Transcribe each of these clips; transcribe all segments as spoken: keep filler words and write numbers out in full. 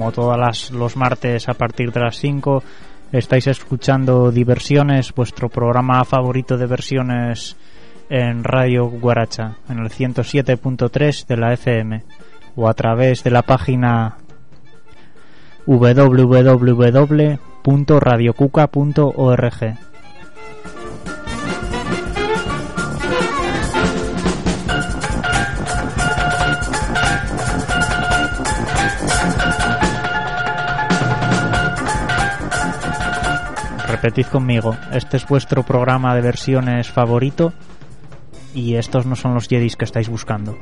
como todas las, los martes a partir de las cinco, estáis escuchando Diversiones, vuestro programa favorito de versiones en Radio Guaracha, en el ciento siete punto tres de la F M, o a través de la página doble u doble u doble u punto radio cuca punto org. Repetid conmigo, este es vuestro programa de versiones favorito y estos no son los Jedis que estáis buscando.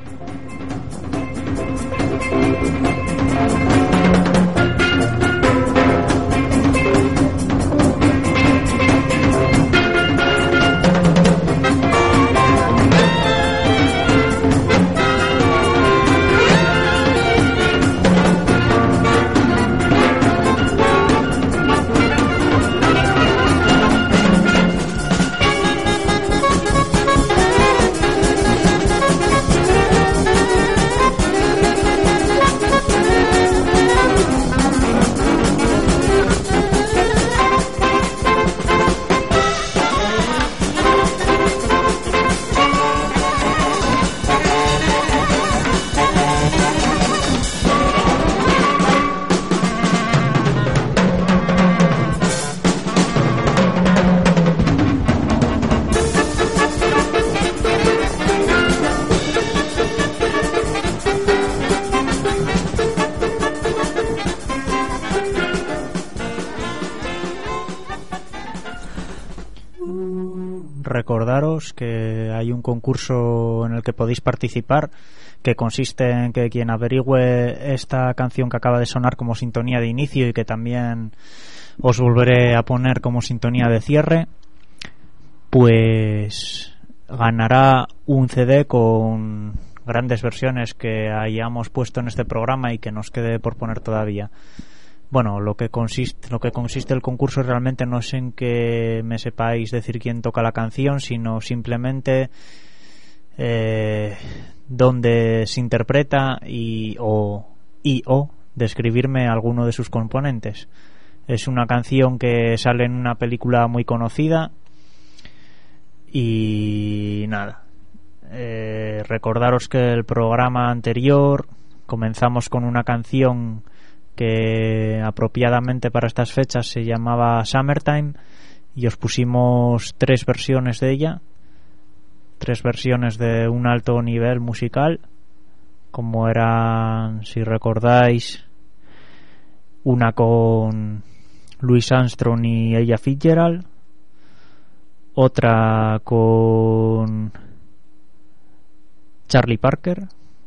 Recordaros que hay un concurso en el que podéis participar, que consiste en que quien averigüe esta canción que acaba de sonar como sintonía de inicio y que también os volveré a poner como sintonía de cierre, pues ganará un C D con grandes versiones que hayamos puesto en este programa y que nos quede por poner todavía. Bueno, lo que consiste lo que consiste el concurso realmente no es en que me sepáis decir quién toca la canción, sino simplemente eh, dónde se interpreta y o, y o describirme alguno de sus componentes. Es una canción que sale en una película muy conocida y nada. Eh, recordaros que el programa anterior comenzamos con una canción que apropiadamente para estas fechas se llamaba Summertime y os pusimos tres versiones de ella, tres versiones de un alto nivel musical, como eran, si recordáis, una con Louis Armstrong y Ella Fitzgerald, otra con Charlie Parker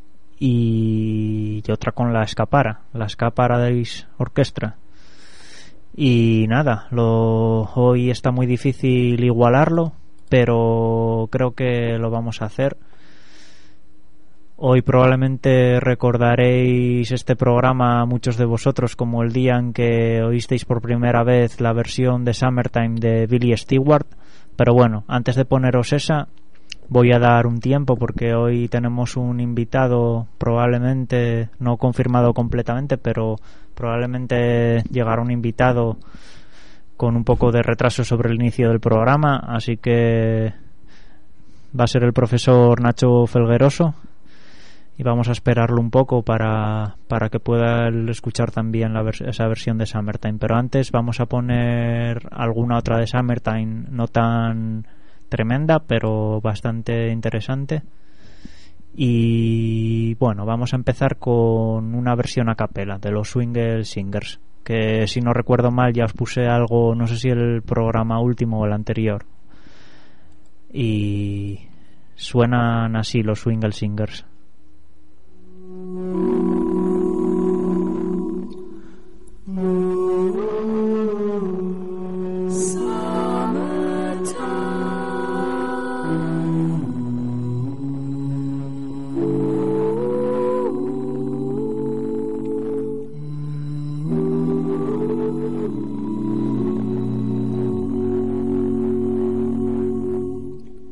y otra con la Escapara, la Escapara Days Orchestra. Y nada, lo, hoy está muy difícil igualarlo, pero creo que lo vamos a hacer. Hoy probablemente recordaréis este programa muchos de vosotros como el día en que oísteis por primera vez la versión de Summertime de Billy Stewart, pero bueno, antes de poneros esa voy a dar un tiempo porque hoy tenemos un invitado, probablemente no confirmado completamente, pero probablemente llegará un invitado con un poco de retraso sobre el inicio del programa, así que va a ser el profesor Nacho Felgueroso y vamos a esperarlo un poco para, para que pueda él escuchar también la vers- esa versión de Summertime. Pero antes vamos a poner alguna otra de Summertime, no tan tremenda pero bastante interesante. Y bueno, vamos a empezar con una versión a capela de los Swingle Singers, que si no recuerdo mal ya os puse algo, no sé si el programa último o el anterior, y suenan así los Swingle Singers.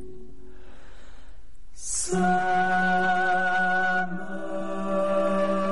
Summer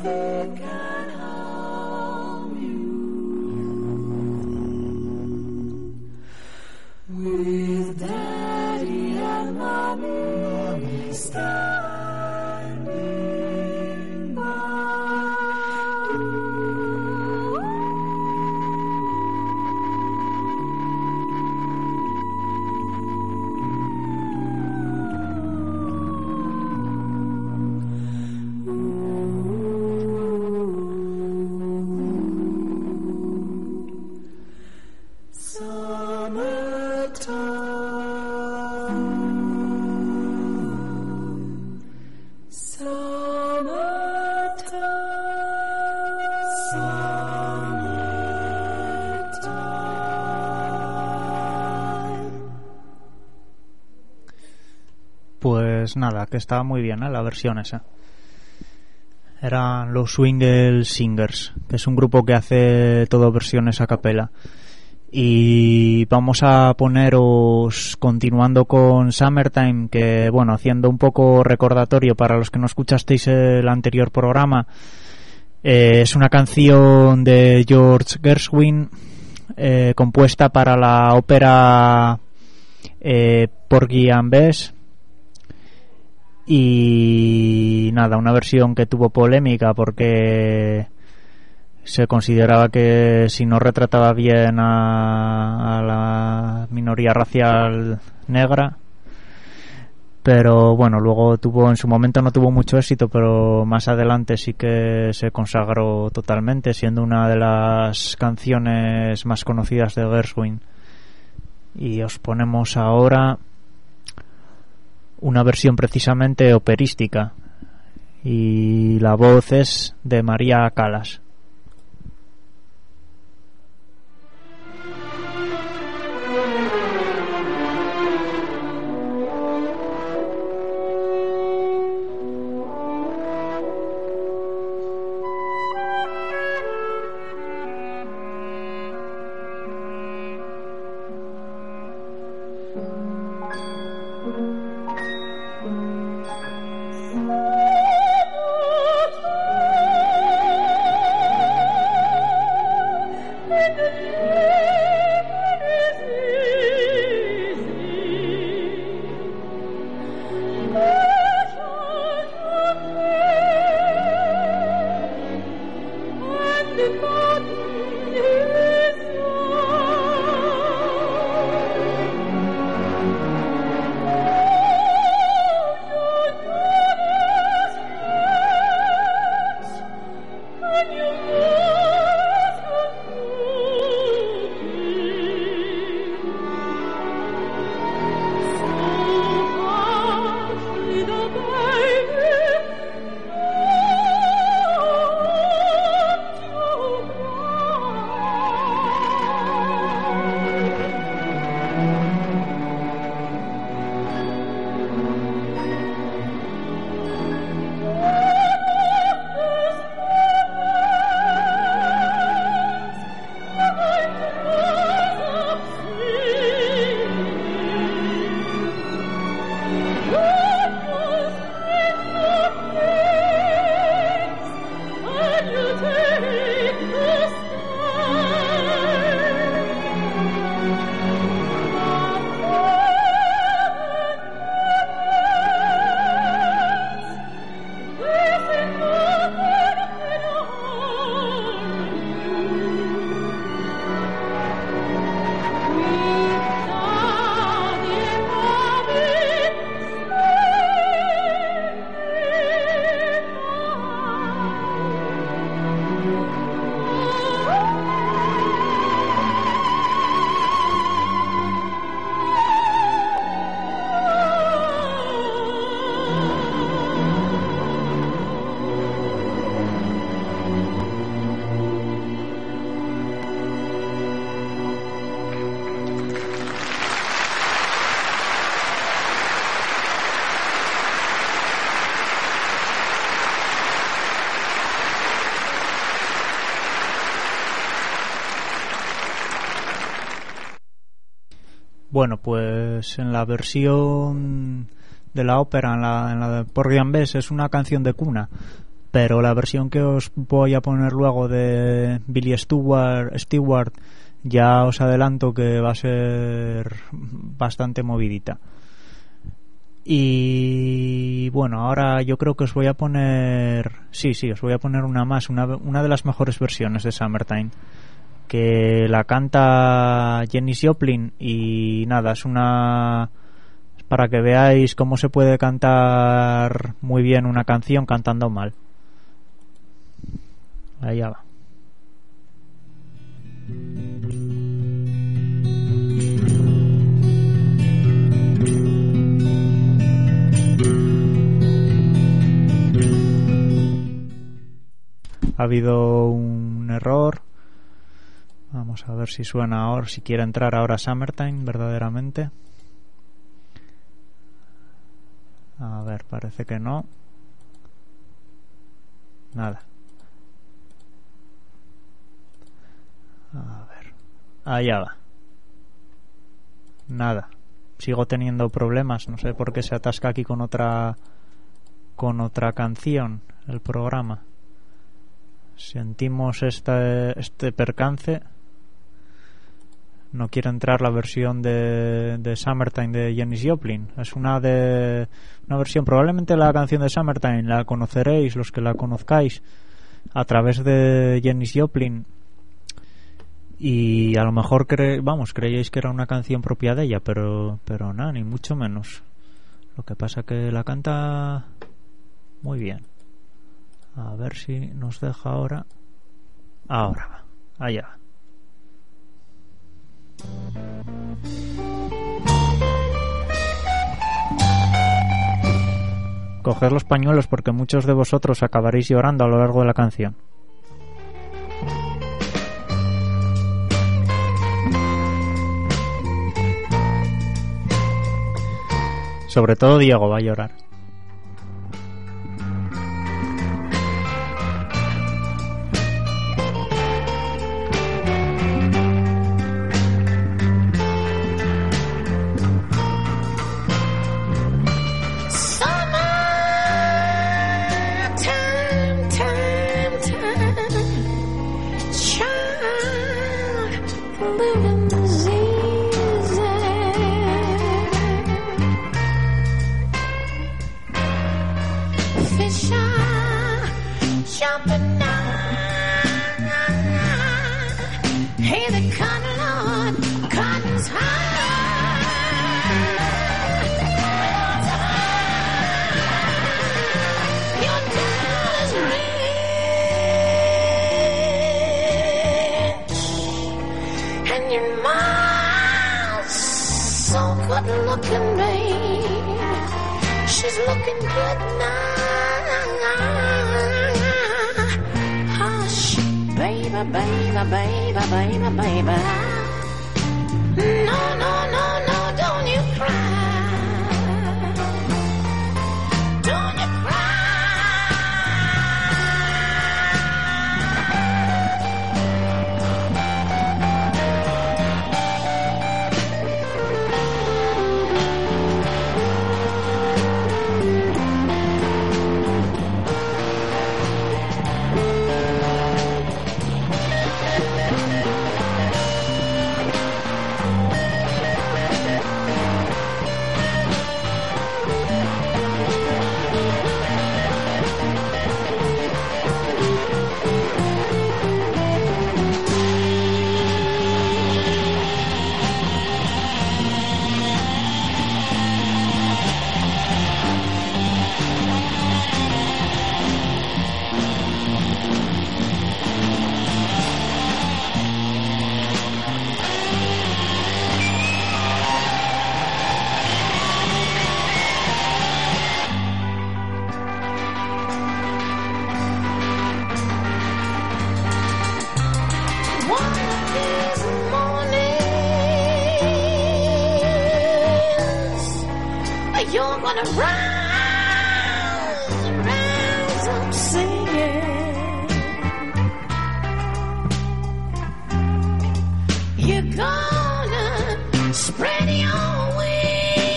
Pues nada, que estaba muy bien, ¿eh? La versión esa. Eran los Swingle Singers, que es un grupo que hace todo versiones a capela. Y vamos a poneros, continuando con Summertime, que bueno, haciendo un poco recordatorio para los que no escuchasteis el anterior programa, eh, es una canción de George Gershwin, eh, compuesta para la ópera eh, Porgy and Bess. Y nada, una versión que tuvo polémica porque se consideraba que si no retrataba bien a, a la minoría racial negra, pero bueno, luego tuvo, en su momento no tuvo mucho éxito, pero más adelante sí que se consagró totalmente, siendo una de las canciones más conocidas de Gershwin. Y os ponemos ahora una versión precisamente operística, y la voz es de María Callas. Bueno, pues en la versión de la ópera, en la, en la de Porgy and Bess, es una canción de cuna, pero la versión que os voy a poner luego de Billy Stewart, Stewart ya os adelanto que va a ser bastante movidita. Y bueno, ahora yo creo que os voy a poner, sí, sí, os voy a poner una más, una, una de las mejores versiones de Summertime, que la canta Janis Joplin, y nada, es una, para que veáis cómo se puede cantar muy bien una canción cantando mal. Allá va. Ha habido un error. Vamos a ver si suena ahora, si quiere entrar ahora Summertime verdaderamente. A ver, parece que no. Nada. A ver. Allá va. Nada. Sigo teniendo problemas. No sé por qué se atasca aquí con otra con otra canción el programa. Sentimos este este percance. No quiere entrar la versión de, de Summertime de Janis Joplin. Es una de una versión, probablemente la canción de Summertime la conoceréis, los que la conozcáis, a través de Janis Joplin, y a lo mejor cre, vamos, creíais que era una canción propia de ella, pero pero nada, ni mucho menos. Lo que pasa que la canta muy bien. A ver si nos deja ahora. Ahora va, allá va. Coged los pañuelos porque muchos de vosotros acabaréis llorando a lo largo de la canción. Sobre todo Diego va a llorar.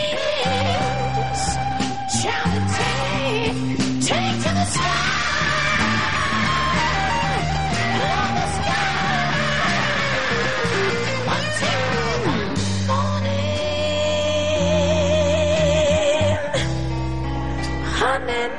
Take to the sky. running.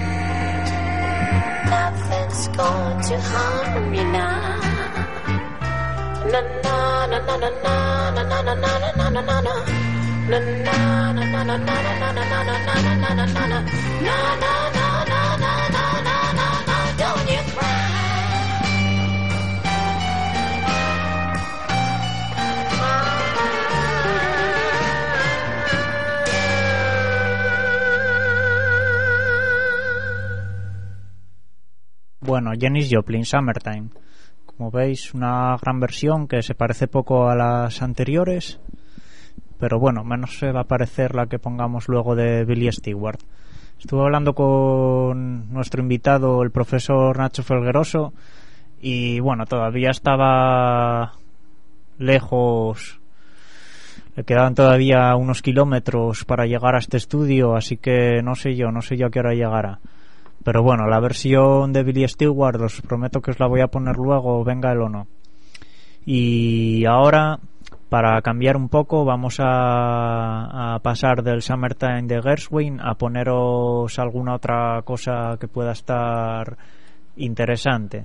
Nothing's going to harm you now. Na na na na na na na na na na na na na na. Na na na na na na na na na na na na na na na na. Na na na na na na na na na. Don't you cry. Bueno, Janis Joplin, Summertime. Como veis, una gran versión que se parece poco a las anteriores, pero bueno, menos se va a parecer la que pongamos luego de Billy Stewart. Estuve hablando con nuestro invitado, el profesor Nacho Felgueroso, y bueno, todavía estaba lejos, le quedaban todavía unos kilómetros para llegar a este estudio, así que no sé yo, no sé yo a qué hora llegará. Pero bueno, la versión de Billy Stewart os prometo que os la voy a poner luego, venga él o no. Y ahora, para cambiar un poco, vamos a, a pasar del Summertime de Gershwin a poneros alguna otra cosa que pueda estar interesante.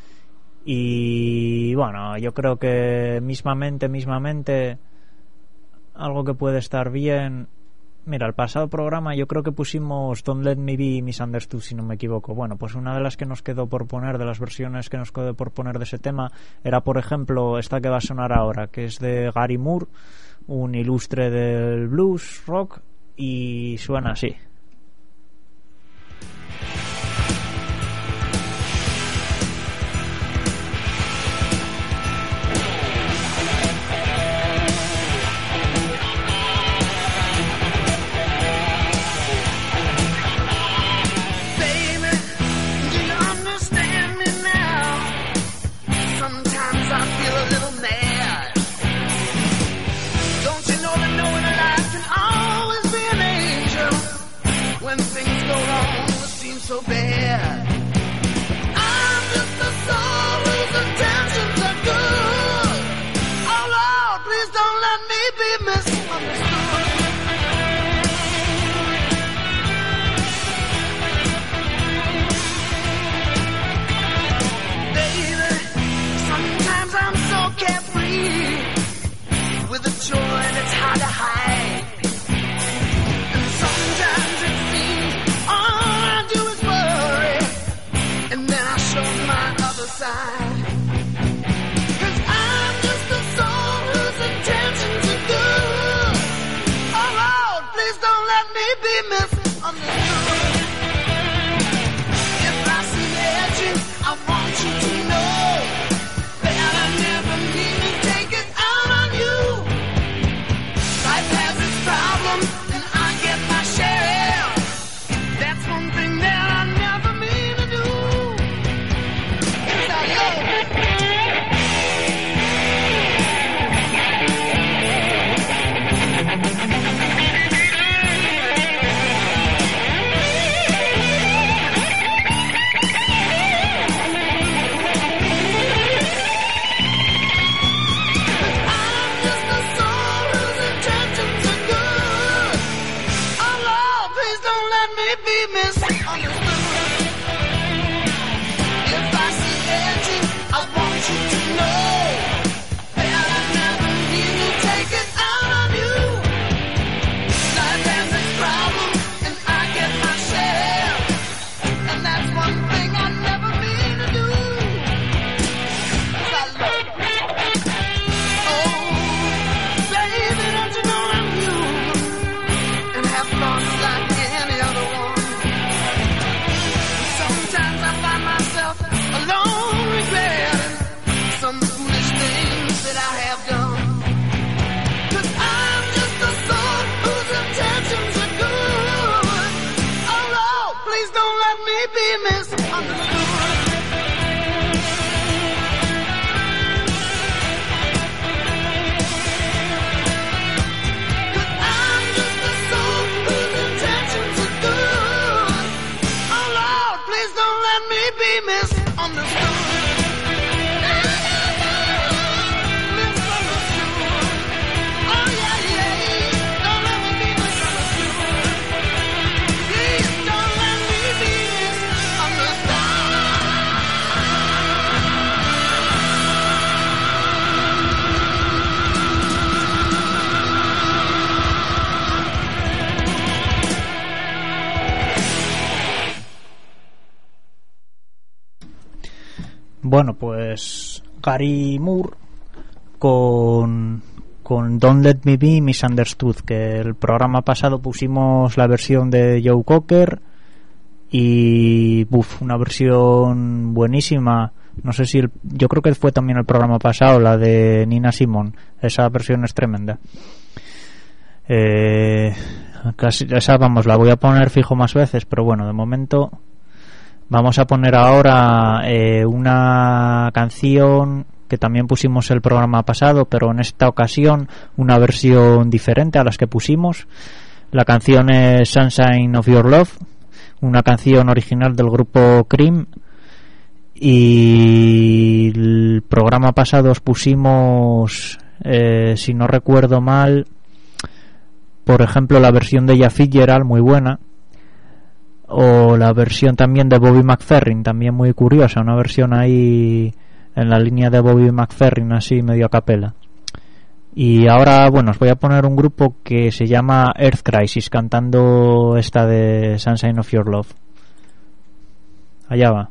Y bueno, yo creo que mismamente, mismamente, algo que puede estar bien. Mira, el pasado programa yo creo que pusimos Don't Let Me Be Misunderstood, si no me equivoco. Bueno, pues una de las que nos quedó por poner, de las versiones que nos quedó por poner de ese tema, era, por ejemplo, esta que va a sonar ahora, que es de Gary Moore, un ilustre del blues rock, y suena así. So bad. I'm just a soul whose intentions are good. Oh Lord, please don't let me be misunderstood. Baby, sometimes I'm so carefree with a joy that's hard to hide. And sometimes it seems all I do is and then I show my other side. Cause I'm just a soul whose intentions are good. Oh Lord, please don't let me be misunderstood. If I see edges, I want you to know that I never mean to take it out on you. Life has its problems and I get my share. That's one thing that I never mean to do. Bueno, pues Gary Moore con, con Don't Let Me Be Misunderstood, que el programa pasado pusimos la versión de Joe Cocker y buf, una versión buenísima. No sé si el, yo creo que fue también el programa pasado, la de Nina Simone. Esa versión es tremenda. Eh, casi, esa vamos, la voy a poner fijo más veces, pero bueno, de momento vamos a poner ahora eh, una canción que también pusimos el programa pasado, pero en esta ocasión una versión diferente a las que pusimos. La canción es Sunshine of Your Love, una canción original del grupo Cream. Y el programa pasado os pusimos, eh, si no recuerdo mal, por ejemplo la versión de Ella Fitzgerald, muy buena, o la versión también de Bobby McFerrin, también muy curiosa, una versión ahí en la línea de Bobby McFerrin, así medio a capela. Y ahora, bueno, os voy a poner un grupo que se llama Earth Crisis cantando esta de Sunshine of Your Love. Allá va.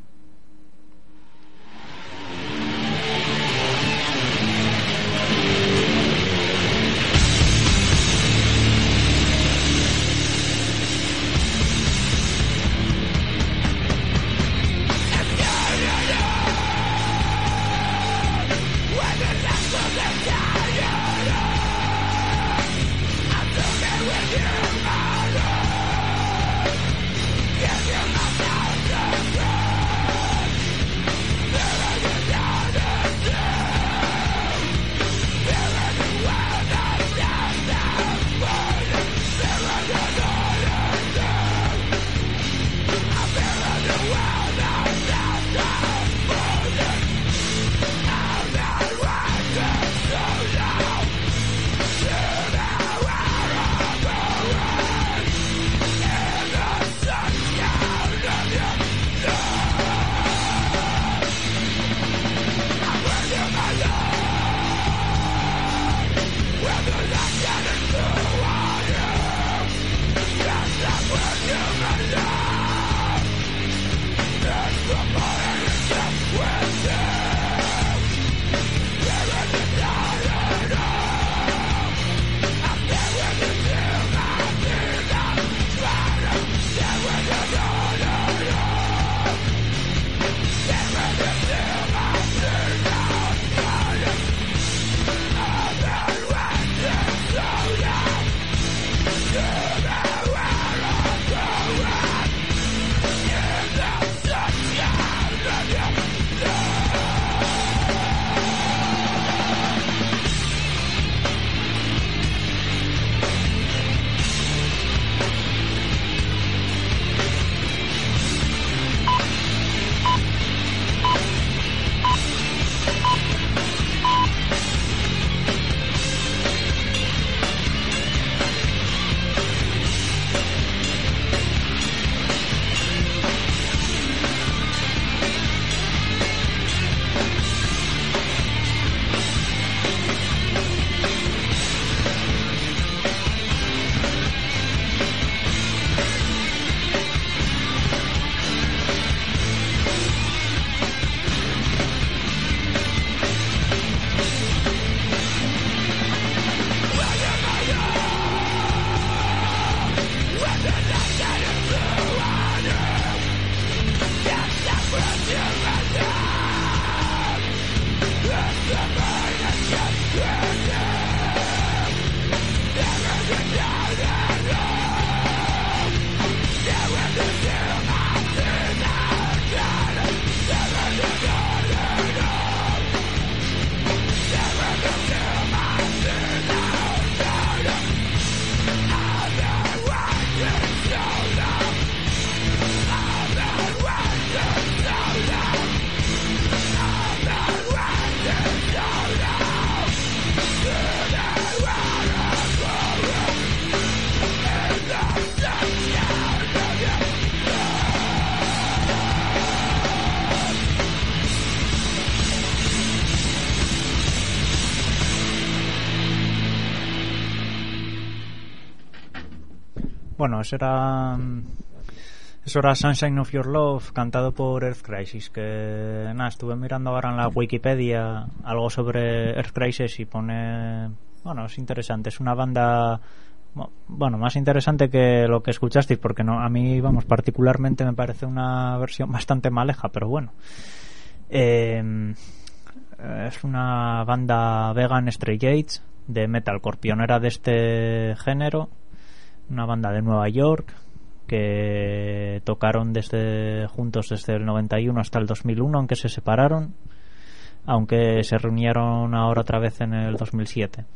Bueno, ese era Eso era Sunshine of Your Love, cantado por Earth Crisis, que nada, estuve mirando ahora en la Wikipedia algo sobre Earth Crisis y pone, bueno, es interesante, es una banda, bueno, más interesante que lo que escuchasteis, porque no, a mí, vamos, particularmente me parece una versión bastante maleja, pero bueno. Eh, es una banda vegan straight edge de metalcore, pionera de este género, una banda de Nueva York, que tocaron desde juntos desde el noventa y uno hasta el dos mil uno, aunque se separaron, aunque se reunieron ahora otra vez en el dos mil siete.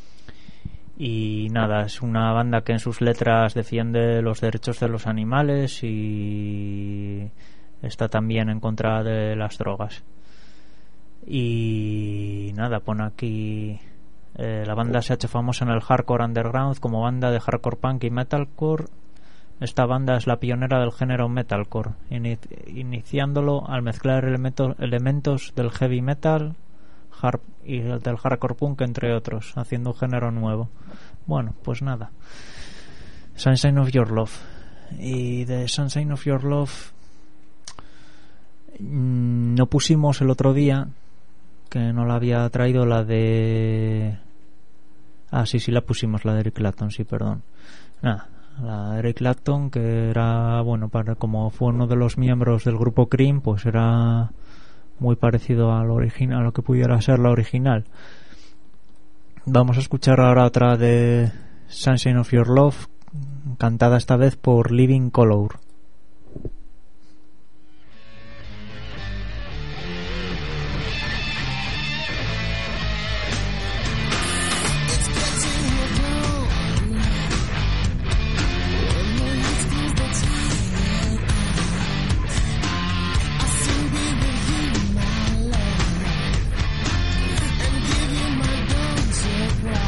Y nada, es una banda que en sus letras defiende los derechos de los animales y está también en contra de las drogas. Y nada, pone aquí eh, la banda se ha hecho famosa en el hardcore underground como banda de hardcore punk y metalcore. Esta banda es la pionera del género metalcore, inici- iniciándolo al mezclar elementos, elementos del heavy metal hard y del hardcore punk, entre otros, haciendo un género nuevo. Bueno, pues nada. Sunshine of Your Love. Y de Sunshine of Your Love no pusimos el otro día, que no la había traído, la de... Ah, sí, sí la pusimos, la de Eric Clapton, sí, perdón. Nada. La de Eric Clapton, que era, bueno, para como fue uno de los miembros del grupo Cream, pues era muy parecido al original, a lo que pudiera ser la original. Vamos a escuchar ahora otra de Sunshine of Your Love, cantada esta vez por Living Colour.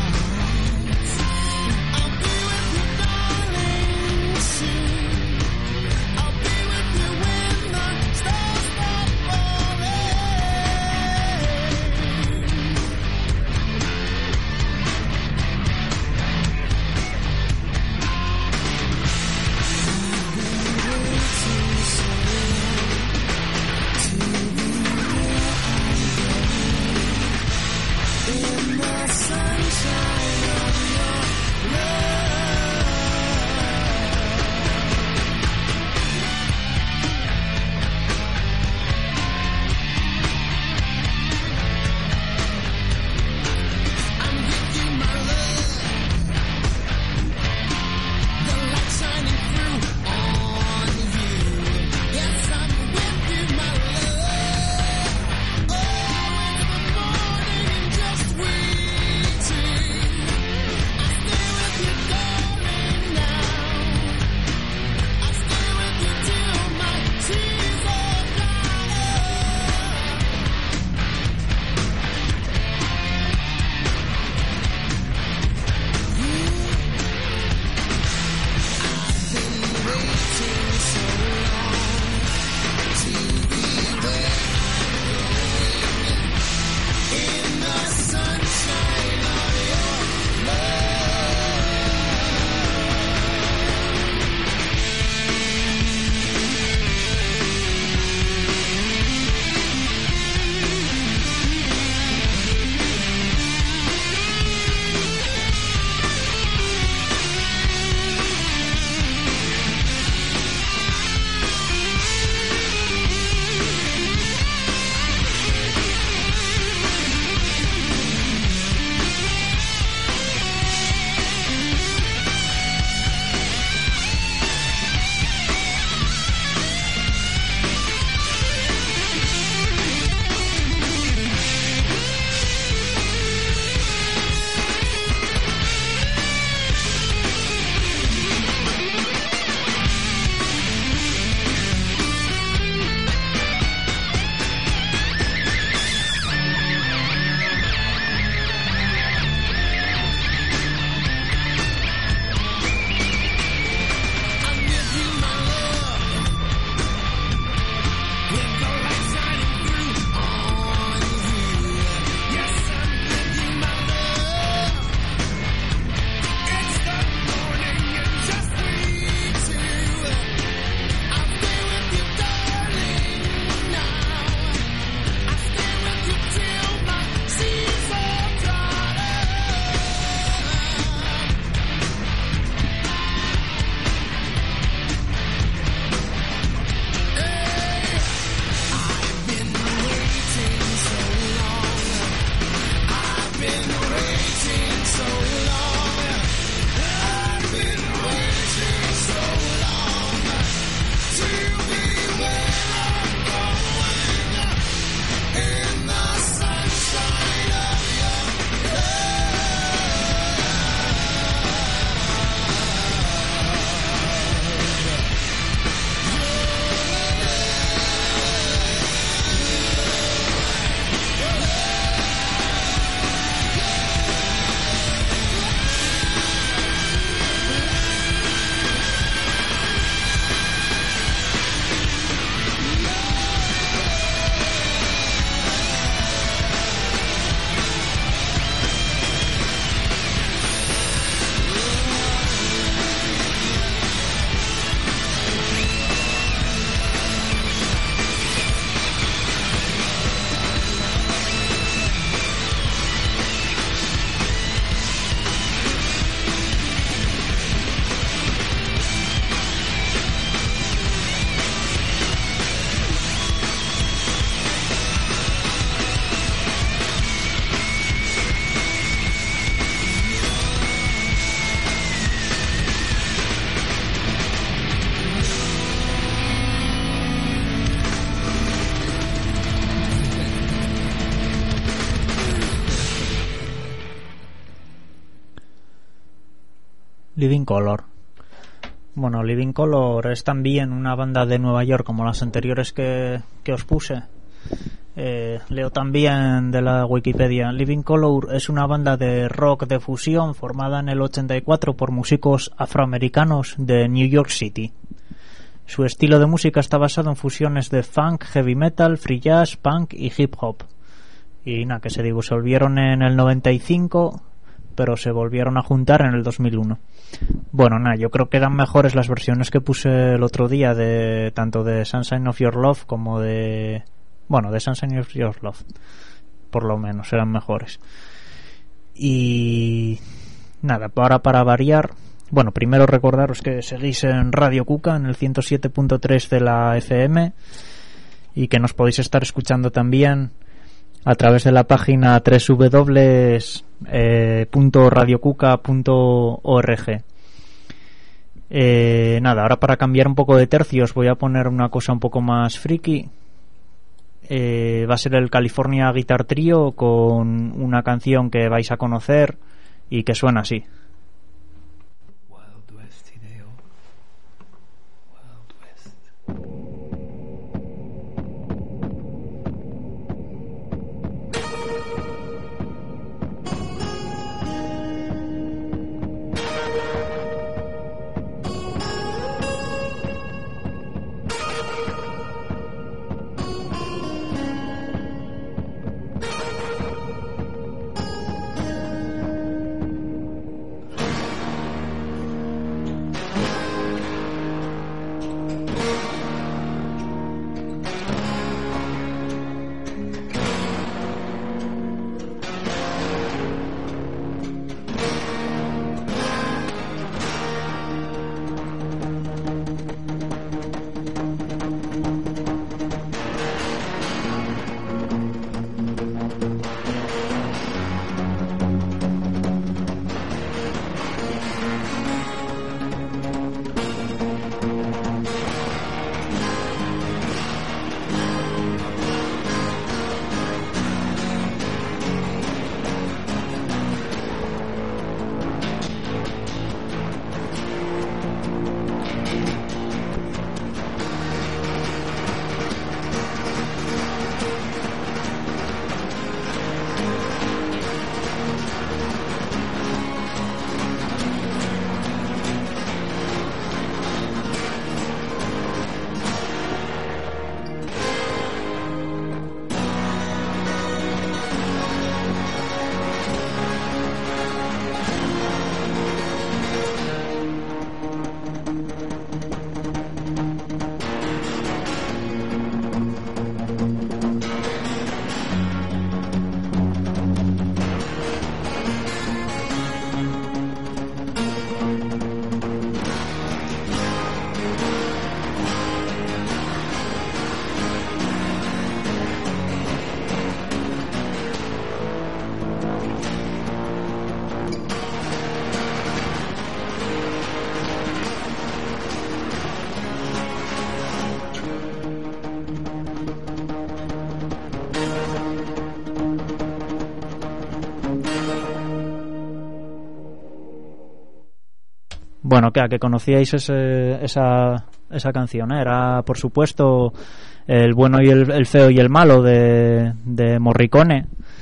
I'll be with you, darling, soon. Living Colour. Bueno, Living Colour es también una banda de Nueva York como las anteriores que, que os puse. Eh, leo también de la Wikipedia. Living Colour es una banda de rock de fusión formada en el ochenta y cuatro por músicos afroamericanos de New York City. Su estilo de música está basado en fusiones de funk, heavy metal, free jazz, punk y hip hop. Y nada, que se disolvieron en el noventa y cinco, pero se volvieron a juntar en el dos mil uno. Bueno, nada, yo creo que eran mejores las versiones que puse el otro día, de tanto de Sunshine of Your Love como de... Bueno, de Sunshine of Your Love, por lo menos, eran mejores. Y... nada, ahora para variar... Bueno, primero recordaros que seguís en Radio Cuca, en el ciento siete punto tres de la F M, y que nos podéis estar escuchando también a través de la página doble u doble u doble u punto radio cuca punto org. Eh, nada, ahora para cambiar un poco de tercios voy a poner una cosa un poco más friki. Eh, va a ser el California Guitar Trio con una canción que vais a conocer y que suena así. Bueno, que a que conocíais ese, esa, esa canción, ¿eh? Era, por supuesto, El bueno y el, el feo y el malo de, de Morricone,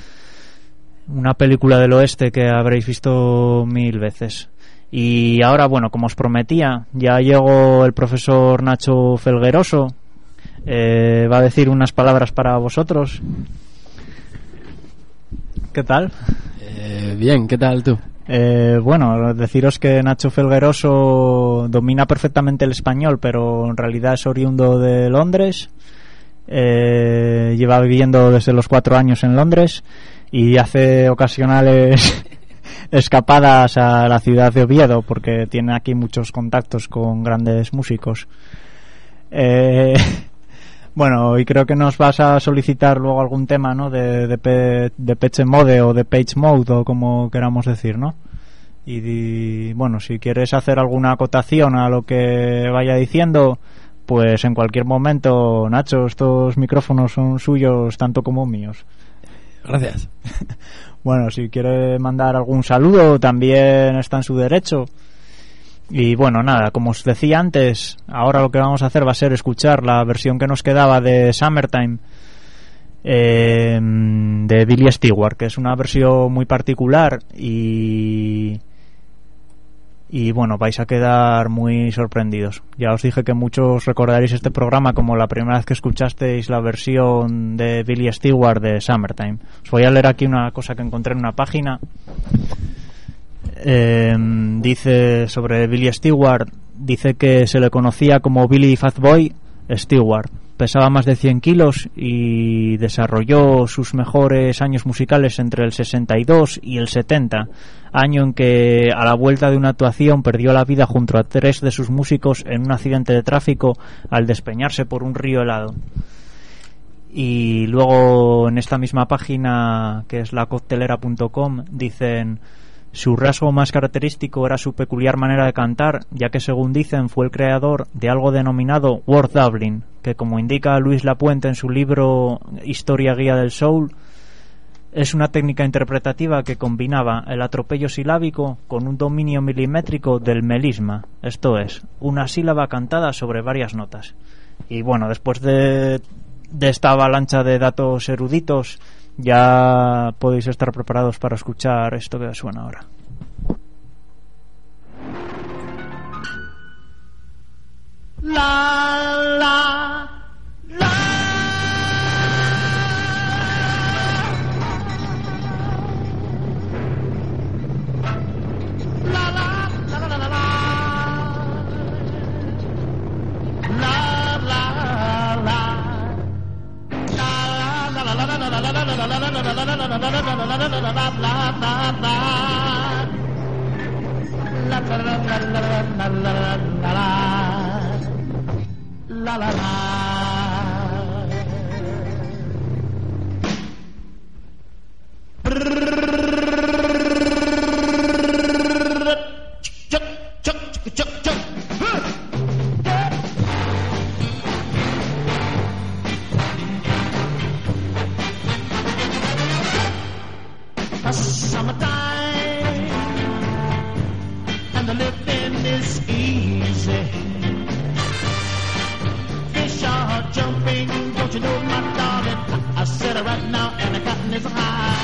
una película del oeste que habréis visto mil veces. Y ahora, bueno, como os prometía, ya llegó el profesor Nacho Felgueroso, eh, va a decir unas palabras para vosotros. ¿Qué tal? Eh, bien, ¿qué tal tú? Eh, bueno, deciros que Nacho Felgueroso domina perfectamente el español, pero en realidad es oriundo de Londres. Eh, lleva viviendo desde los cuatro años en Londres y hace ocasionales escapadas a la ciudad de Oviedo porque tiene aquí muchos contactos con grandes músicos. Eh, bueno, y creo que nos vas a solicitar luego algún tema, ¿no? De, de, de Depeche Mode o de Page Mode o como queramos decir, ¿no? Y, y bueno, si quieres hacer alguna acotación a lo que vaya diciendo, pues en cualquier momento, Nacho, estos micrófonos son suyos tanto como míos. Gracias. Bueno, si quiere mandar algún saludo, también está en su derecho. Y bueno, nada, como os decía antes, ahora lo que vamos a hacer va a ser escuchar la versión que nos quedaba de Summertime eh, de Billy Stewart, que es una versión muy particular y... y bueno, vais a quedar muy sorprendidos. Ya os dije que muchos recordaréis este programa como la primera vez que escuchasteis la versión de Billy Stewart de Summertime. Os voy a leer aquí una cosa que encontré en una página. Eh, dice sobre Billy Stewart, dice que se le conocía como Billy Fatboy Stewart. Pesaba más de cien kilos y desarrolló sus mejores años musicales entre el sesenta y dos y el setenta, año en que a la vuelta de una actuación perdió la vida junto a tres de sus músicos en un accidente de tráfico al despeñarse por un río helado. Y luego en esta misma página, que es la coctelera punto com, dicen: su rasgo más característico era su peculiar manera de cantar, ya que según dicen fue el creador de algo denominado Word Doubling, que como indica Luis Lapuente en su libro Historia Guía del Soul, es una técnica interpretativa que combinaba el atropello silábico con un dominio milimétrico del melisma, esto es, una sílaba cantada sobre varias notas. Y bueno, después de, de esta avalancha de datos eruditos, ya podéis estar preparados para escuchar esto que suena ahora. La la la. La la la la la la. La la la. La la la. Summertime and the living is easy. Fish are jumping, don't you know, my darling? I said it right now, and the cotton is high.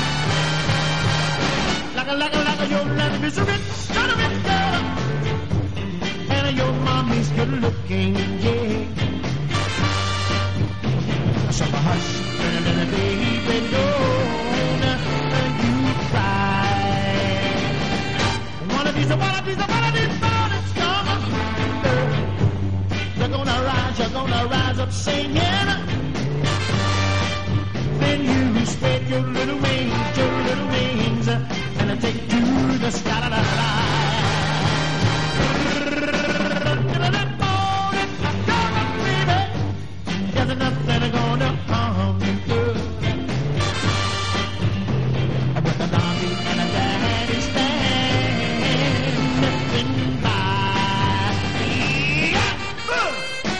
Like a, like a, like a, your life is rich, not a rich girl, and your mommy's good looking, yeah. So hush, little baby, don't you cry. One of these, one of these, one of these mornings come. You're gonna rise, you're gonna rise up singing. Then you spread your little wings, your little wings, and I take to the sky. La, la, la. There's nothing gonna harm you, girl. With a mommy and a daddy standing by. Yeah. Uh.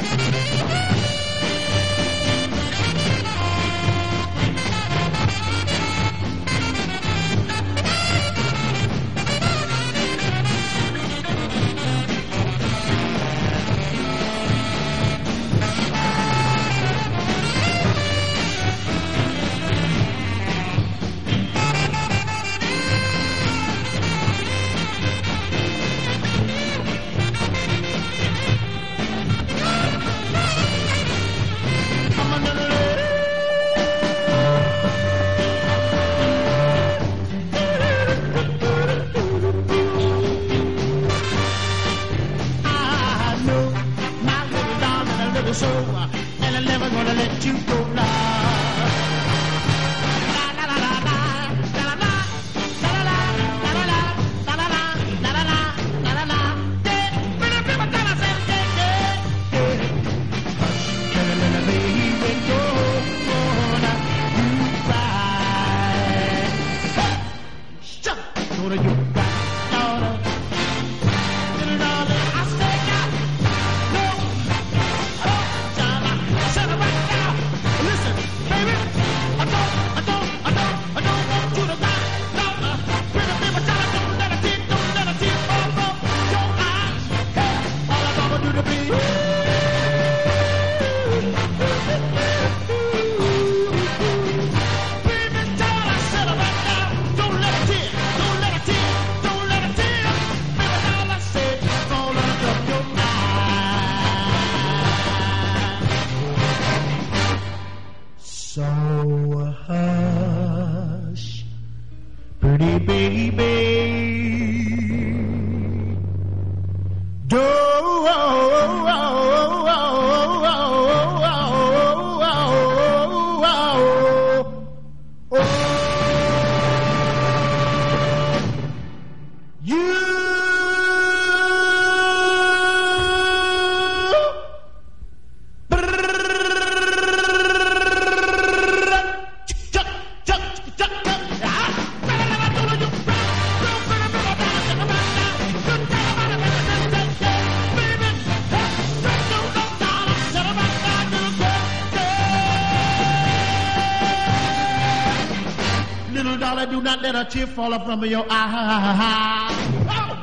So, and I'm never gonna let you go now. La la la la la, la la la, la la la, la la la, la la la, la la la, yeah. When the people tell us everything, yeah, yeah. Hush, little baby, don't you cry. Shut, go to you cry, daughter. Little darling, I say now, no. Listen, baby. do not let a tear fall from your eye. Oh!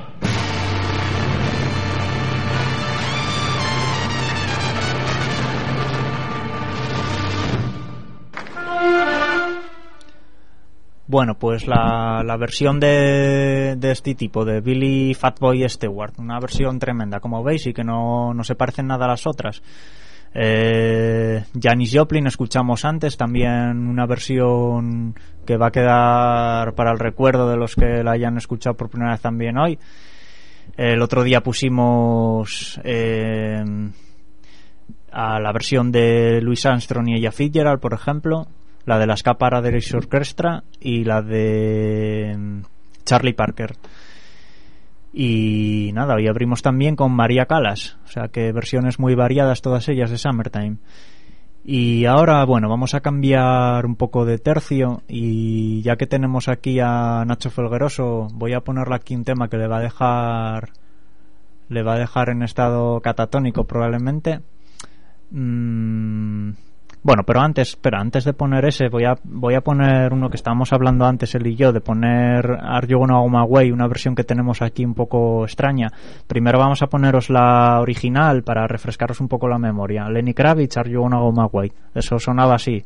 Bueno, pues la, la versión de, de este tipo, de Billy Fatboy Stewart, una versión tremenda, como veis, y que no, no se parecen nada a las otras. Eh, Janis Joplin escuchamos antes, también una versión que va a quedar para el recuerdo de los que la hayan escuchado por primera vez también hoy. El otro día pusimos eh, a la versión de Louis Armstrong y Ella Fitzgerald, por ejemplo, la de la Ska Paradise Orchestra y la de Charlie Parker. Y nada, hoy abrimos también con Maria Callas, o sea que versiones muy variadas todas ellas de Summertime. Y ahora, bueno, vamos a cambiar un poco de tercio, y ya que tenemos aquí a Nacho Felgueroso, voy a ponerle aquí un tema que le va a dejar le va a dejar en estado catatónico probablemente. Mm, bueno, pero antes, espera, antes de poner ese, voy a voy a poner uno que estábamos hablando antes él y yo, de poner Are You Gonna Go My Way, una versión que tenemos aquí un poco extraña. Primero vamos a poneros la original para refrescaros un poco la memoria. Lenny Kravitz, Are You Gonna Go My Way. Eso sonaba así.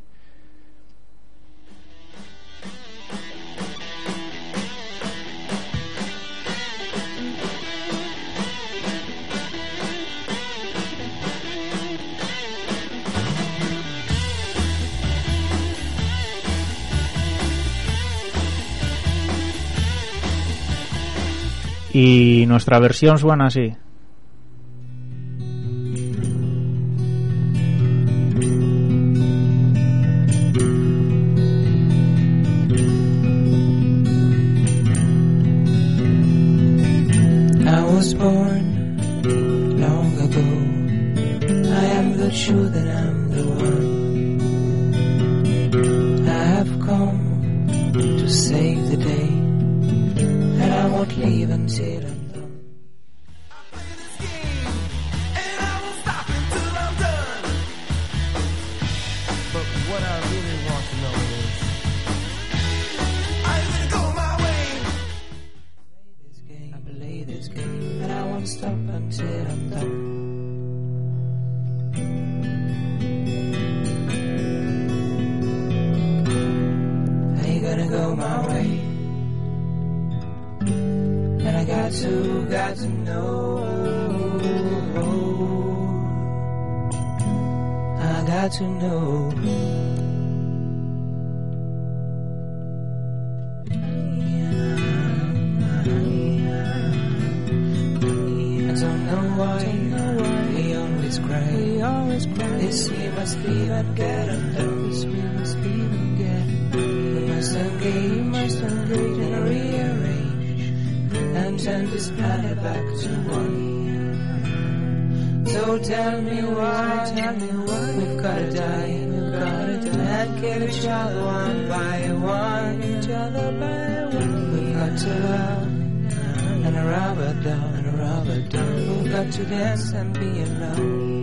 Y nuestra versión suena así. I was born long ago. I am not sure that I'm the one. I have come to save the day, and I won't leave until I'm done. I play this game, and I won't stop until I'm done. But what I really want to know is, I'm gonna go my way. This game, I play this game, and I won't stop until I'm done. I ain't gonna go my way. And I got to, got to know. I got to know. I don't know why we always cry. We always cry. This we must leave and get undone. This we must leave and get undone. We must engage, must engage and rearrange, and turn this planet back to one. So tell me why, tell me why we've gotta die, we've gotta die, and kill each other one by one, each other by one. We've got to love and a rubber down, and a rubber down. We've got to dance and be alone.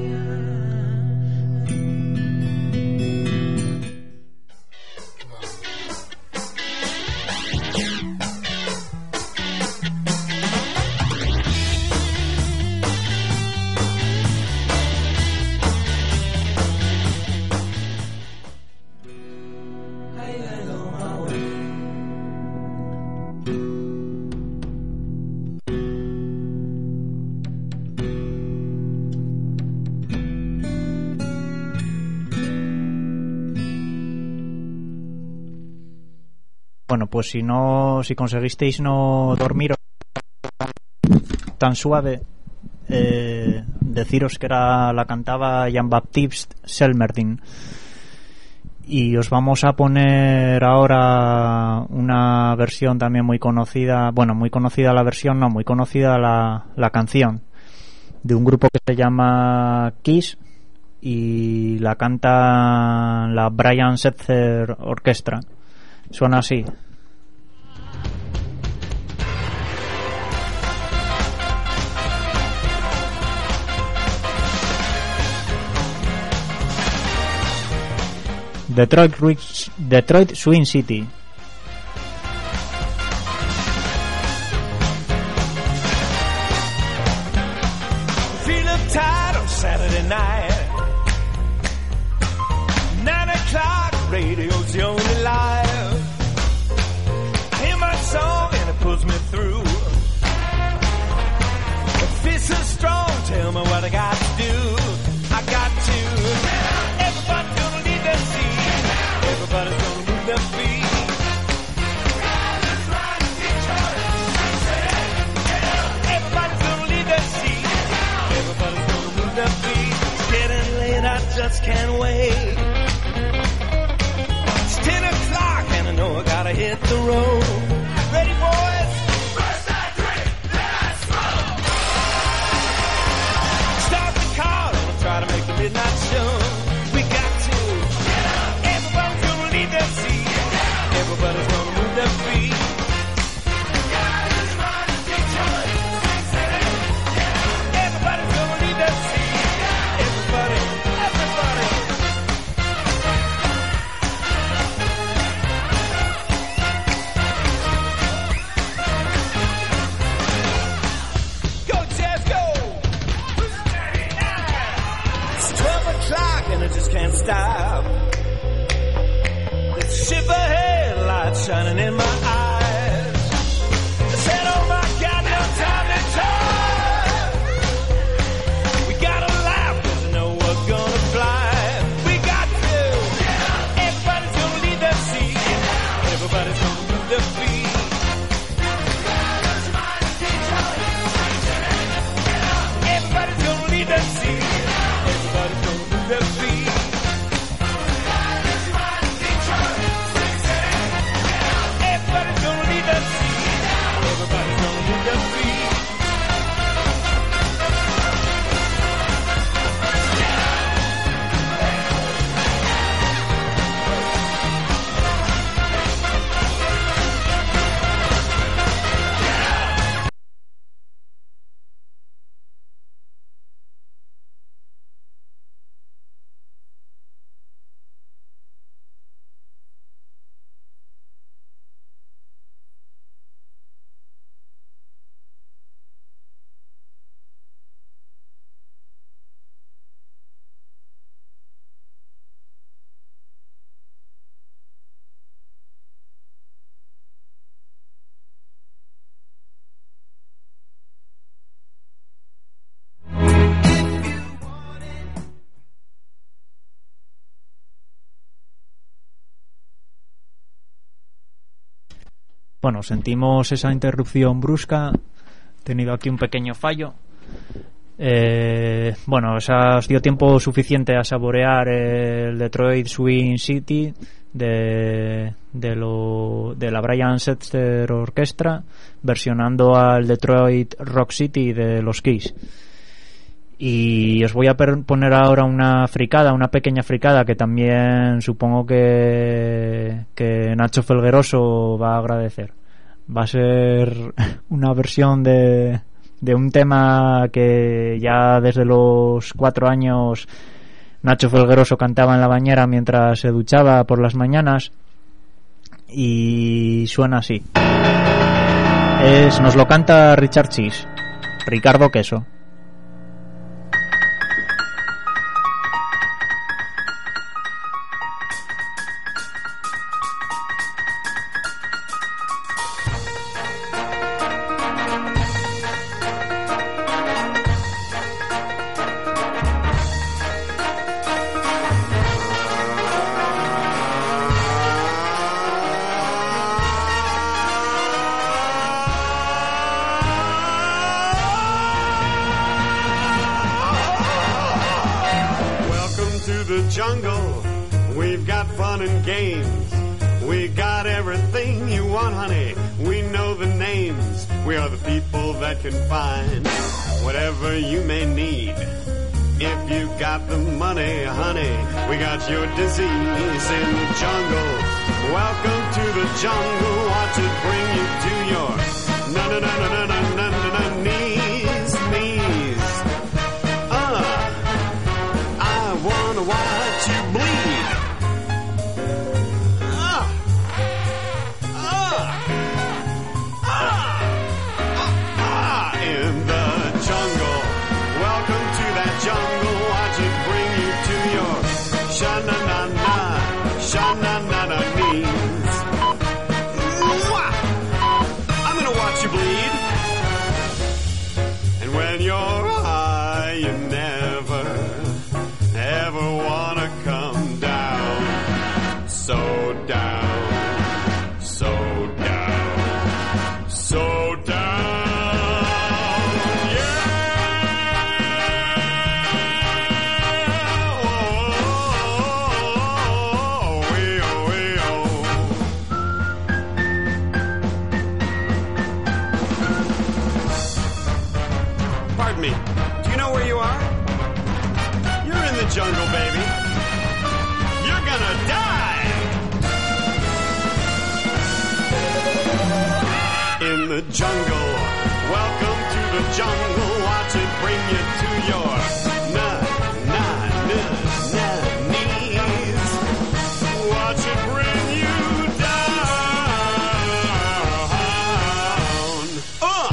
Bueno, pues si no, si conseguisteis no dormir tan suave, eh, deciros que era la cantaba Jean-Baptiste Selmerdin. Y os vamos a poner ahora una versión también muy conocida, bueno, muy conocida la versión, no, muy conocida la, la canción, de un grupo que se llama Kiss, y la canta la Brian Setzer Orchestra. Suena así. Detroit, Detroit Swing City. Saturday night. Nine o'clock, radio's the only live. I hear my song and it pulls me through. The fist is strong, tell me what I got to do. I got to. Everybody's gonna leave their seat. Everybody's gonna move their feet. Everybody's gonna leave their seat. Everybody's gonna move their feet. It's getting late, I just can't wait. It's ten o'clock and I know I gotta hit the road. Ready, boys? First night drink, let's roll. Start the car and I'll try to make the midnight show. We got to. Everybody's gonna leave their seat. Everybody's gonna move their feet. Everybody's gonna leave their seat. Everybody, everybody. Go, Jazz, go! It's twelve o'clock and I just can't stop. The shiver headlights shining in my eyes. I said, oh my God, no time to talk. We gotta laugh 'cause I know we're gonna fly. We got to. Everybody's gonna leave their seat. Everybody's gonna move their feet. Everybody's gonna leave their seat. Everybody's gonna move their feet. Everybody's gonna leave their seat. Everybody's gonna move their feet. Bueno, sentimos esa interrupción brusca. He tenido aquí un pequeño fallo. Eh, bueno, o sea, os dio tiempo suficiente a saborear el Detroit Swing City de, de, lo, de la Brian Setzer Orchestra, versionando al Detroit Rock City de los Kiss. Y os voy a per- poner ahora una fricada, una pequeña fricada que también supongo que, que Nacho Felgueroso va a agradecer. Va a ser una versión de, de un tema que ya desde los cuatro años Nacho Felgueroso cantaba en la bañera mientras se duchaba por las mañanas, y suena así. Es, nos lo canta Richard Cheese, Ricardo Queso. Jungle, we've got fun and games. We got everything you want, honey. We know the names. We are the people that can find whatever you may need. If you got the money, honey, we got your disease in the jungle. Welcome to the jungle. Watch it bring you to your na na na na na na na na knees, knees. Uh, I wanna watch you bleed. Ah, ah, ah, ah, in the jungle. Welcome to that jungle. Watch the jungle. Welcome to the jungle. Watch it bring you to your na na na na knees. Watch it bring you down. Uh!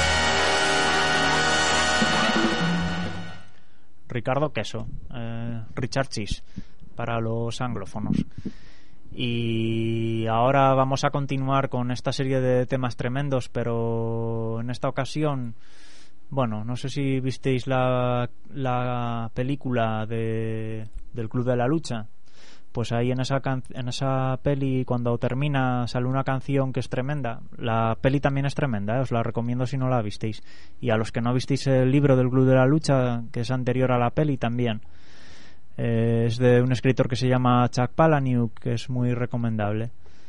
Ricardo Queso, eh, Richard Cheese para los anglófonos. Y ahora vamos a continuar con esta serie de temas tremendos, pero en esta ocasión, bueno, no sé si visteis la, la película de, del Club de la Lucha. Pues ahí en esa, can, en esa peli, cuando termina, sale una canción que es tremenda. La peli también es tremenda, ¿eh? Os la recomiendo si no la visteis. Y a los que no visteis el libro del Club de la Lucha, que es anterior a la peli, también. Eh, es de un escritor que se llama Chuck Palahniuk, que es muy recomendable.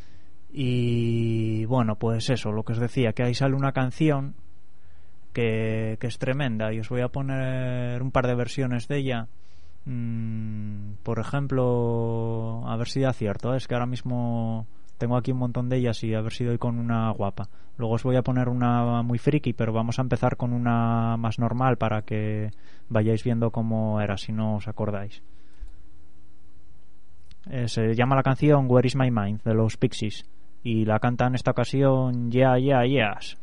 Y bueno, pues eso, lo que os decía, que ahí sale una canción que, que es tremenda. Y os voy a poner un par de versiones de ella. Mm, por ejemplo, a ver si acierto, ¿eh? Es que ahora mismo tengo aquí un montón de ellas y a ver si doy con una guapa. Luego os voy a poner una muy friki, pero vamos a empezar con una más normal para que vayáis viendo cómo era, si no os acordáis. Eh, se llama la canción Where Is My Mind, de los Pixies, y la canta en esta ocasión Yeah, Yeah, Yes.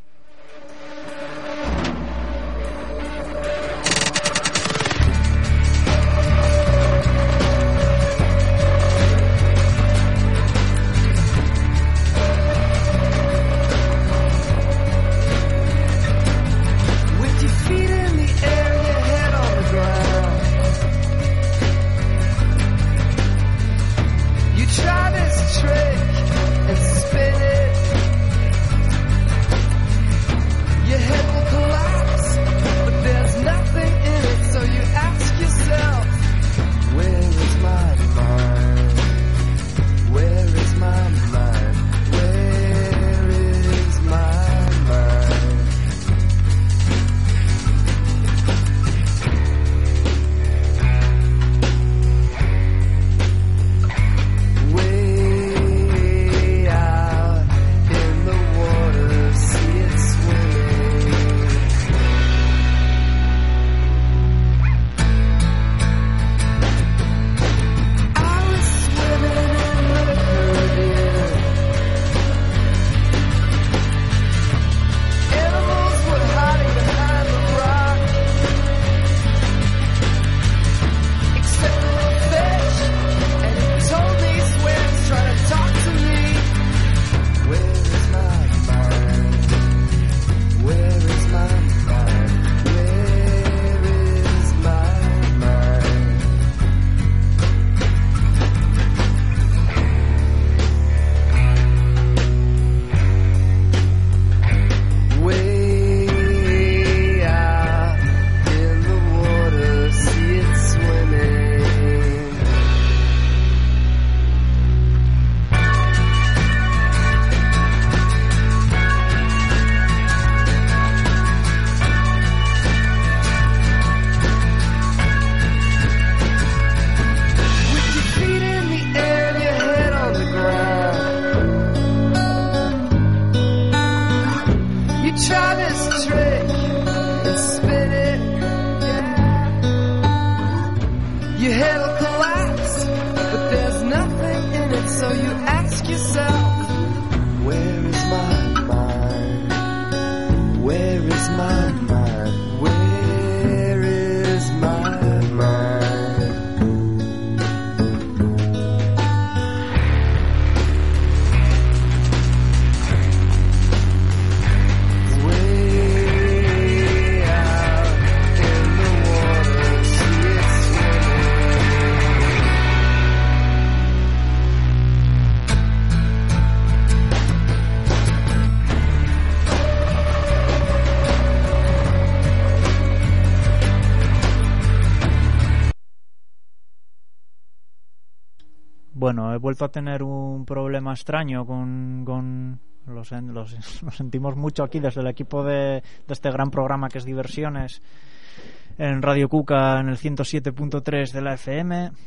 Bueno, he vuelto a tener un problema extraño con... con lo, sen, lo, lo sentimos mucho aquí desde el equipo de, de este gran programa que es Diversiones en Radio Cuca en el ciento siete punto tres de la F M,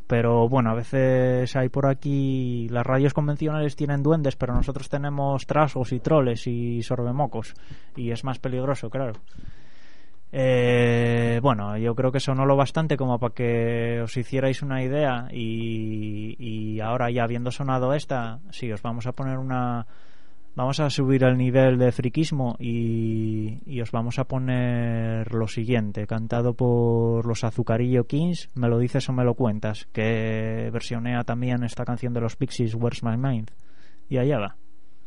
pero bueno, a veces hay por aquí, las radios convencionales tienen duendes, pero nosotros tenemos trasgos y troles y sorbemocos, y es más peligroso, claro. Eh, bueno, yo creo que sonó lo bastante como para que os hicierais una idea, y, y ahora ya habiendo sonado esta, sí, os vamos a poner una... Vamos a subir el nivel de friquismo y, y os vamos a poner lo siguiente, cantado por los Azucarillo Kings, Me lo dices o me lo cuentas, que versionea también esta canción de los Pixies, Where's My Mind. Y allá va.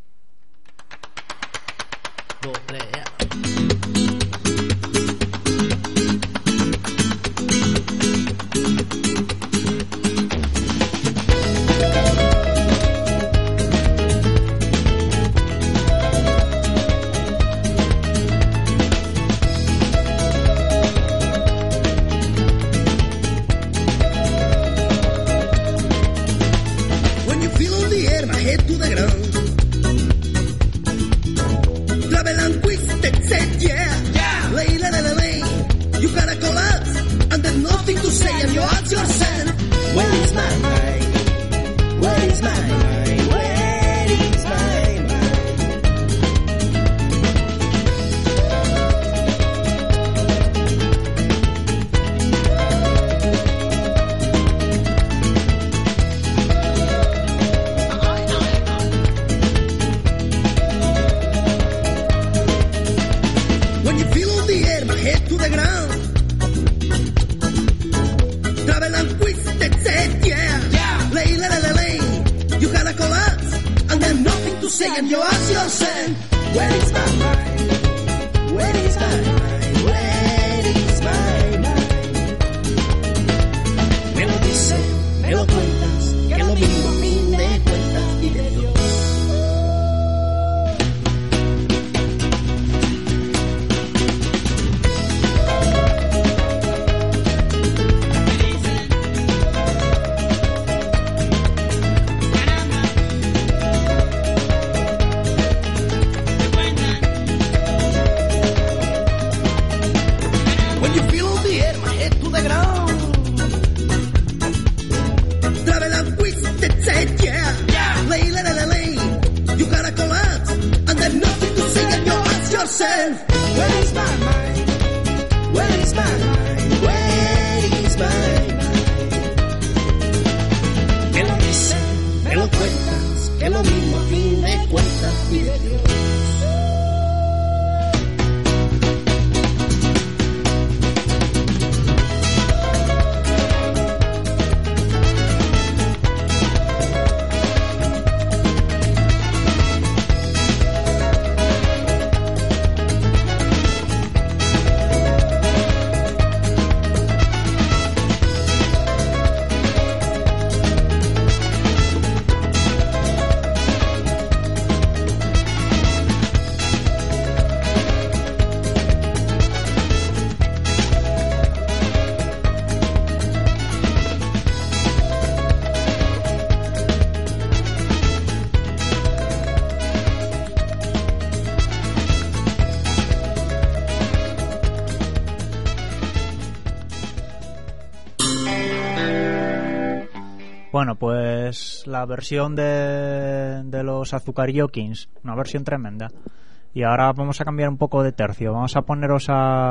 Bueno, pues la versión de, de los Azucarillo Kings, una versión tremenda. Y ahora vamos a cambiar un poco de tercio. Vamos a poneros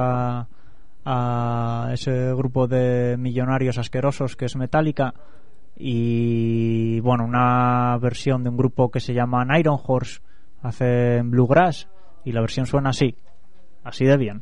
a, a ese grupo de millonarios asquerosos que es Metallica. Y bueno, una versión de un grupo que se llama Iron Horse, hacen bluegrass. Y la versión suena así, así de bien.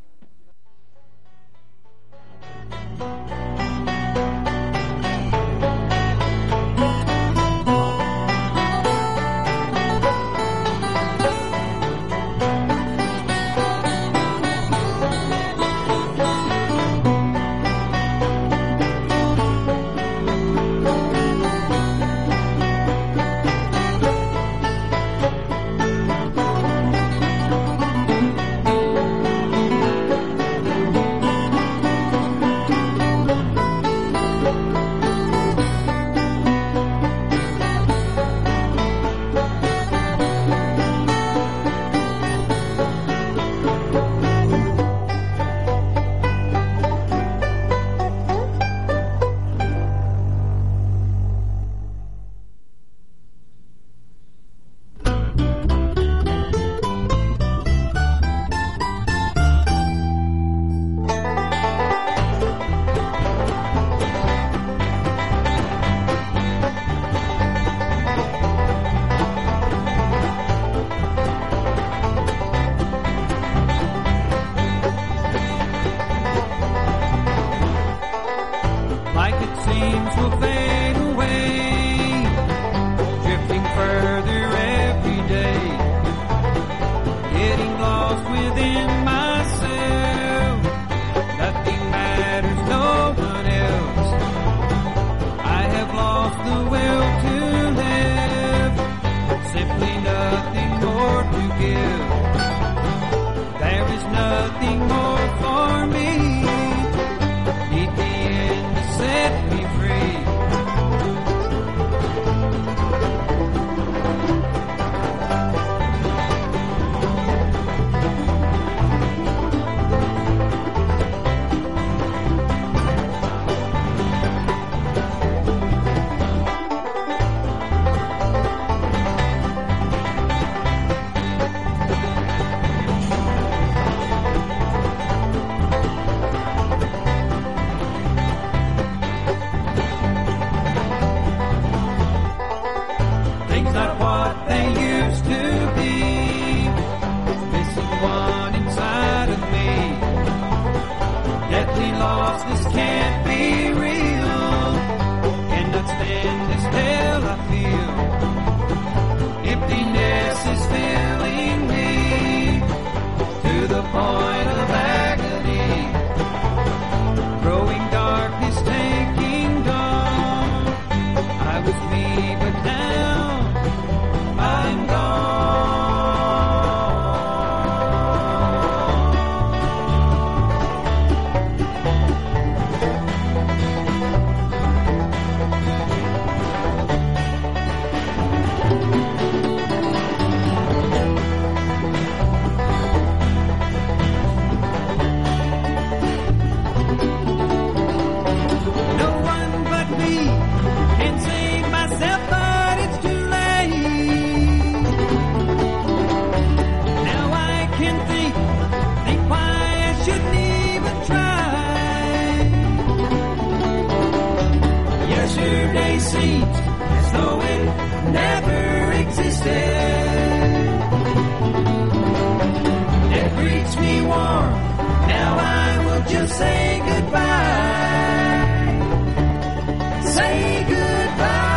seems will fade away, drifting further every day, getting lost within myself. Nothing matters, no one else. I have lost the will to live, simply nothing more to give. There is nothing more for me. Need the end to set me free. Things not what they used to be. Missing one inside of me. Deathly lost, this can't be real. Cannot stand this hell I feel. Emptiness is filling me to the point of agony. Growing darkness taking dawn. I was me, but now I'm gone. No one but me can save myself, but it's too late. Now I can think, think why I shouldn't even try. Yesterday seems as though it never existed. It reached me warm, now I will just say goodbye. Say goodbye.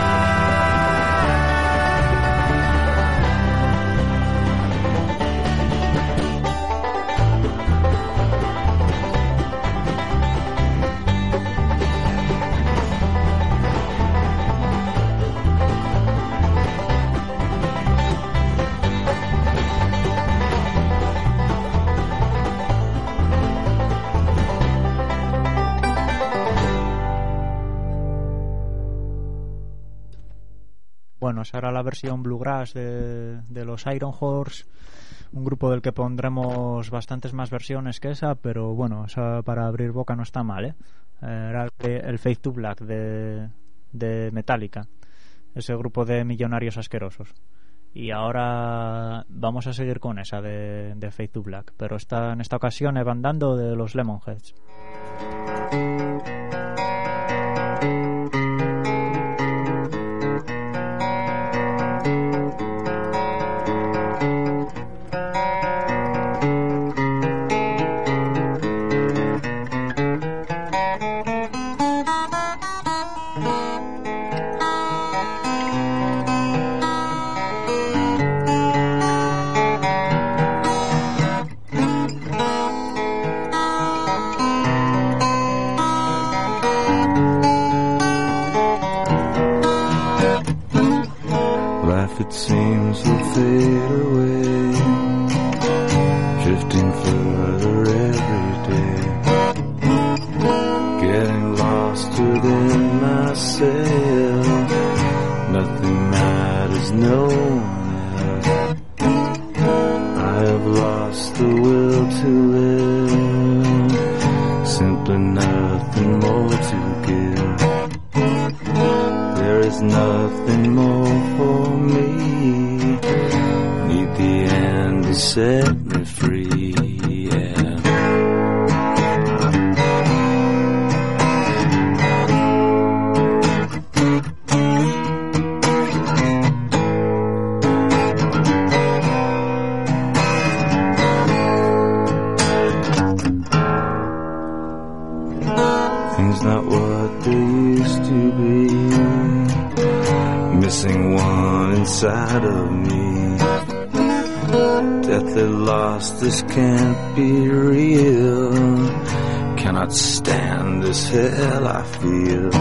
Bueno, esa era la versión bluegrass de, de los Iron Horse, un grupo del que pondremos bastantes más versiones que esa, pero bueno, esa para abrir boca no está mal, ¿eh? Era el, el Fade to Black de, de Metallica, ese grupo de millonarios asquerosos. Y ahora vamos a seguir con esa de, de Fade to Black, pero esta, en esta ocasión Evan Dando de los Lemonheads. It seems will fade away, drifting further every day, getting lost within myself. Nothing matters, no one else. I have lost the will to live, simply nothing more to give. There is nothing more for me. Need the end to set me free, yeah. Things not what they missing one inside of me. Deathly lost, this can't be real. Cannot stand this hell I feel.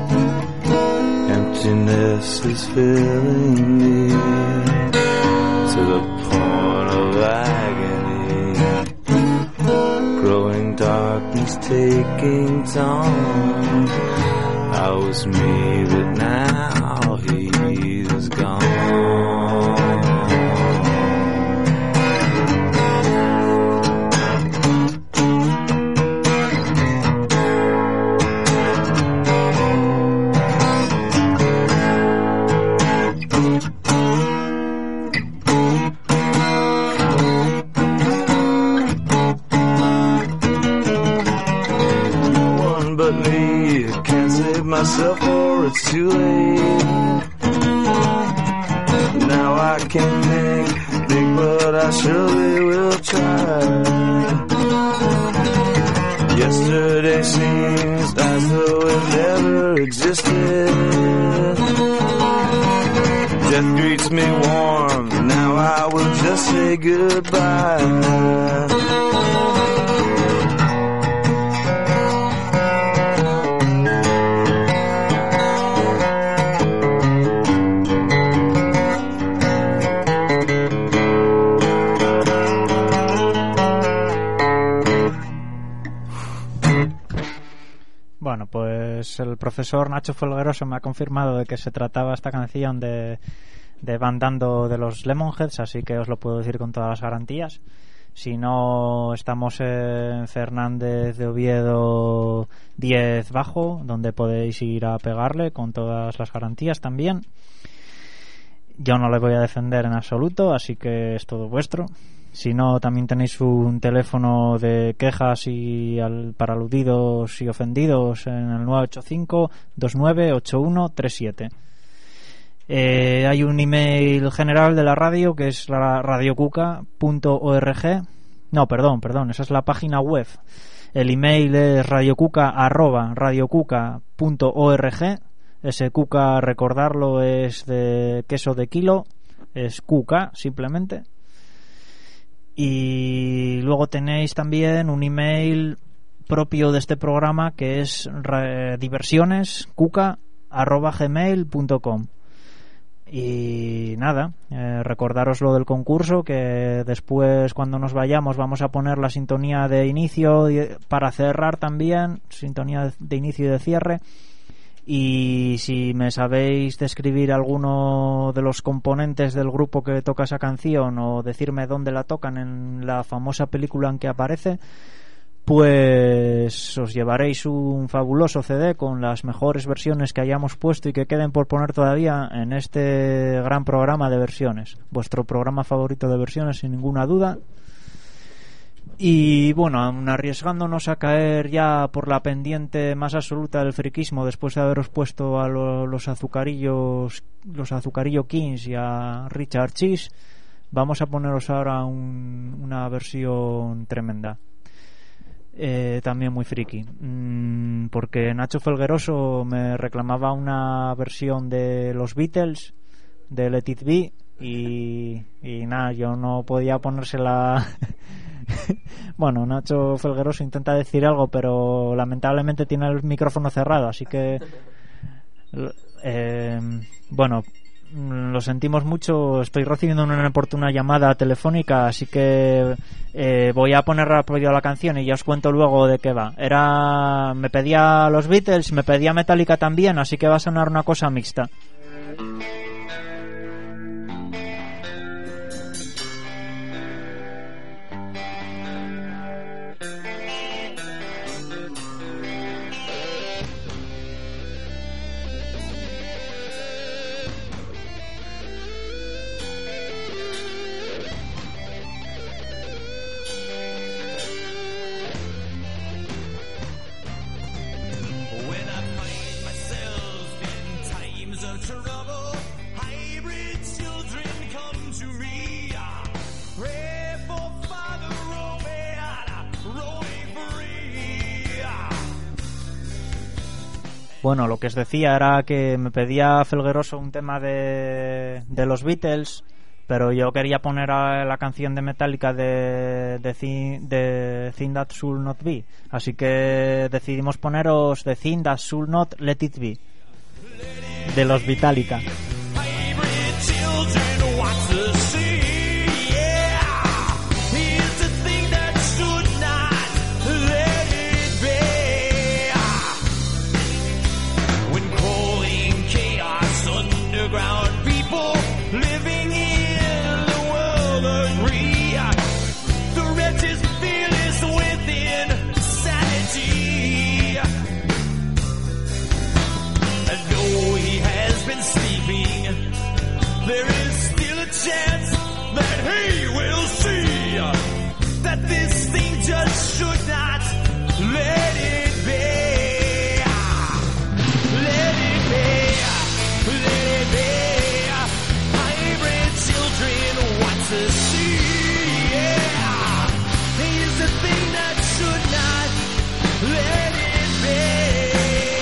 Emptiness is filling me to the point of agony. Growing darkness taking time. I was me, but now he's gone. Myself or it's too late. Now I can think, think, but I surely will try. Yesterday seems as though it never existed. Death greets me warm, now I will just say goodbye. Bueno, pues el profesor Nacho Folgueroso me ha confirmado de que se trataba esta canción de, de Van Dando de los Lemonheads, así que os lo puedo decir con todas las garantías. Si no, estamos en Fernández de Oviedo diez bajo, donde podéis ir a pegarle con todas las garantías también. Yo no le voy a defender en absoluto, así que es todo vuestro. Si no, también tenéis un teléfono de quejas y al, para aludidos y ofendidos en el nueve ocho cinco, dos nueve ocho uno tres siete. Eh, hay un email general de la radio que es la radiocuca punto org. No, perdón, perdón, esa es la página web. El email es radiocuca arroba radiocuca punto org. Ese cuca, recordarlo, es de queso de kilo, es cuca simplemente. Y luego tenéis también un email propio de este programa que es diversiones cuca arroba gmail punto com. Y nada, eh, recordaros lo del concurso, que después cuando nos vayamos vamos a poner la sintonía de inicio para cerrar también, sintonía de inicio y de cierre. Y si me sabéis describir alguno de los componentes del grupo que toca esa canción o decirme dónde la tocan en la famosa película en que aparece, pues os llevaréis un fabuloso C D con las mejores versiones que hayamos puesto y que queden por poner todavía en este gran programa de versiones, vuestro programa favorito de versiones sin ninguna duda. Y bueno, aun arriesgándonos a caer ya por la pendiente más absoluta del friquismo, después de haberos puesto a lo, los azucarillos, los azucarillo Kings y a Richard Cheese, vamos a poneros ahora un, una versión tremenda, eh, también muy friki, mm, porque Nacho Folgueroso me reclamaba una versión de los Beatles, de Let It Be, y, y nada, yo no podía ponérsela. Bueno, Nacho Folgueroso intenta decir algo, pero lamentablemente tiene el micrófono cerrado, así que eh, bueno, lo sentimos mucho. Estoy recibiendo una inoportuna llamada telefónica, así que eh, voy a poner rápido la canción y ya os cuento luego de qué va. Era, me pedía los Beatles, me pedía Metallica también, así que va a sonar una cosa mixta. Of Bueno, lo que os decía era que me pedía Felgueroso un tema de, de los Beatles, pero yo quería poner a la canción de Metallica de, de, Thi- de Thing That Should Not Be, así que decidimos poneros The Thing That Should Not Let It Be de los Metallica. Children want to see, yeah. Here's the thing that should not let it be. When crawling chaos underground, people living in the world agree. The wretch is fearless within sanity. And though he has been sleeping, there is still a chance that he will see that this thing just should not let it be. Let it be. Let it be. Hybrid children want to see. Yeah. Here's the thing that should not let it be.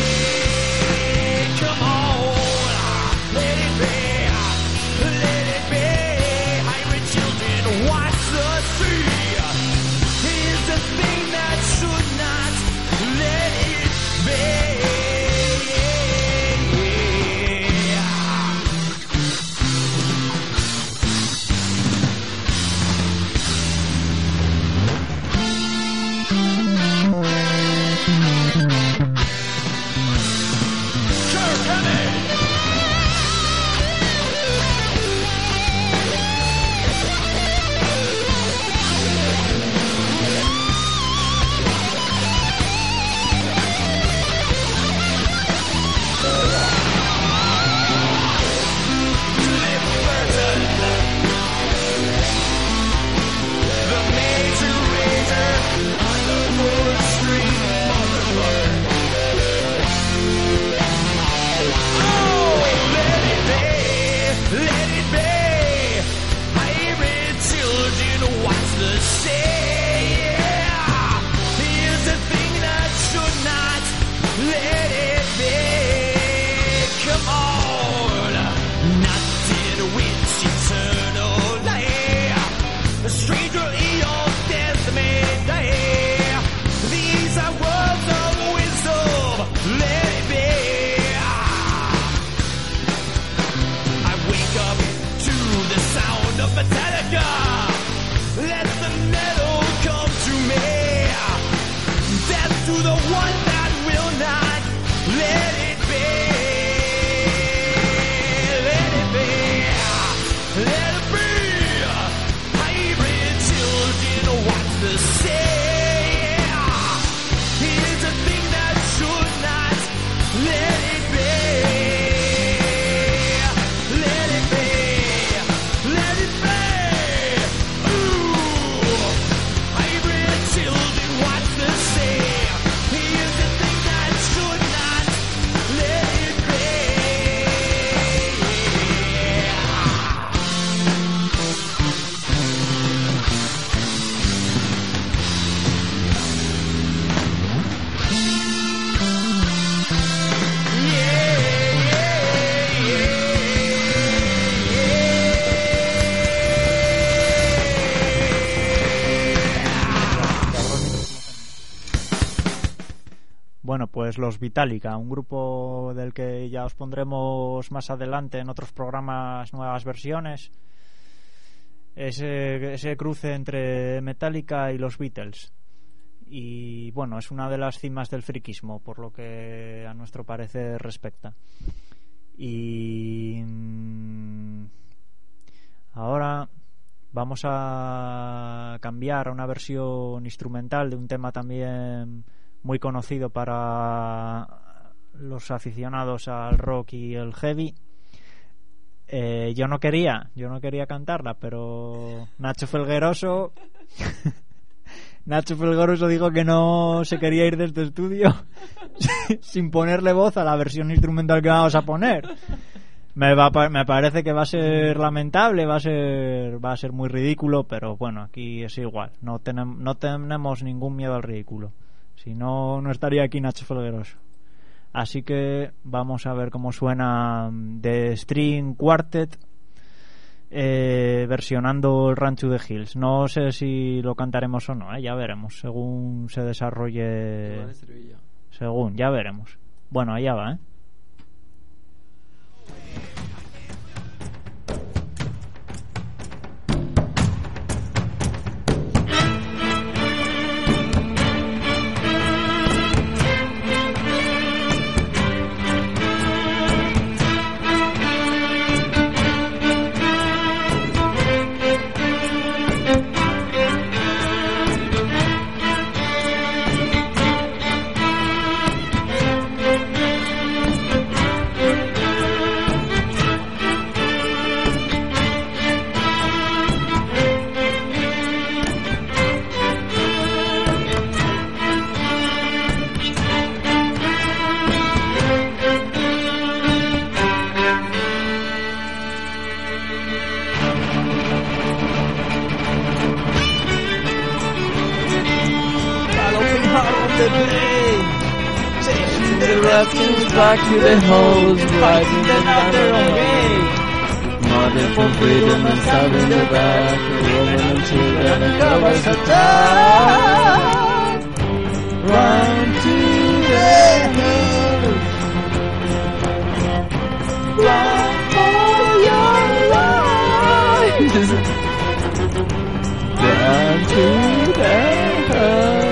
Come on. Let it be. Let it be. Hybrid children watch the sea. Here's the thing that should not let it be. Sure, come in. Bueno, pues los Metallica, un grupo del que ya os pondremos más adelante en otros programas nuevas versiones. Ese, ese cruce entre Metallica y los Beatles. Y bueno, es una de las cimas del friquismo, por lo que a nuestro parecer respecta. Y ahora vamos a cambiar a una versión instrumental de un tema también muy conocido para los aficionados al rock y el heavy. Eh, yo no quería, yo no quería cantarla, pero Nacho Felgueroso Nacho Felgueroso dijo que no se quería ir de este estudio sin ponerle voz a la versión instrumental que vamos a poner. Me, va, me parece que va a ser lamentable, va a ser va a ser muy ridículo, pero bueno, aquí es igual. No, tenem, no tenemos ningún miedo al ridículo. Si no, no estaría aquí Nacho Felgueroso. Así que vamos a ver cómo suena The String Quartet eh, versionando el Run to the Hills. No sé si lo cantaremos o no, ¿eh? Ya veremos según se desarrolle. Según, ya veremos. Bueno, allá va, ¿eh? Back to the holes, riding them down their own way. Mother for freedom and starving the back, women and children and covers of time. Run to the hills, run for your lives. Run to the hills.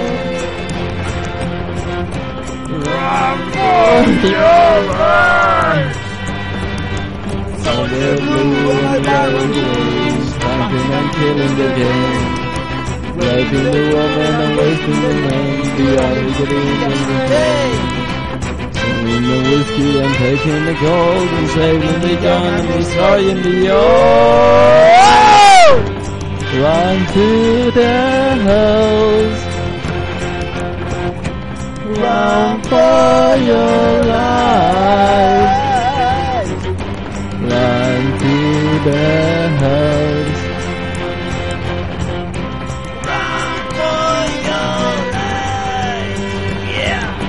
Run for your life. On the blue and yellow waves, stamping and killing the game, raping the woman and wasting the men, the other getting in the day, selling the whiskey and taking the gold, and saving the young and destroying the old. Run to the hills. Run for your life. Run to the hills. Run for your life. Yeah.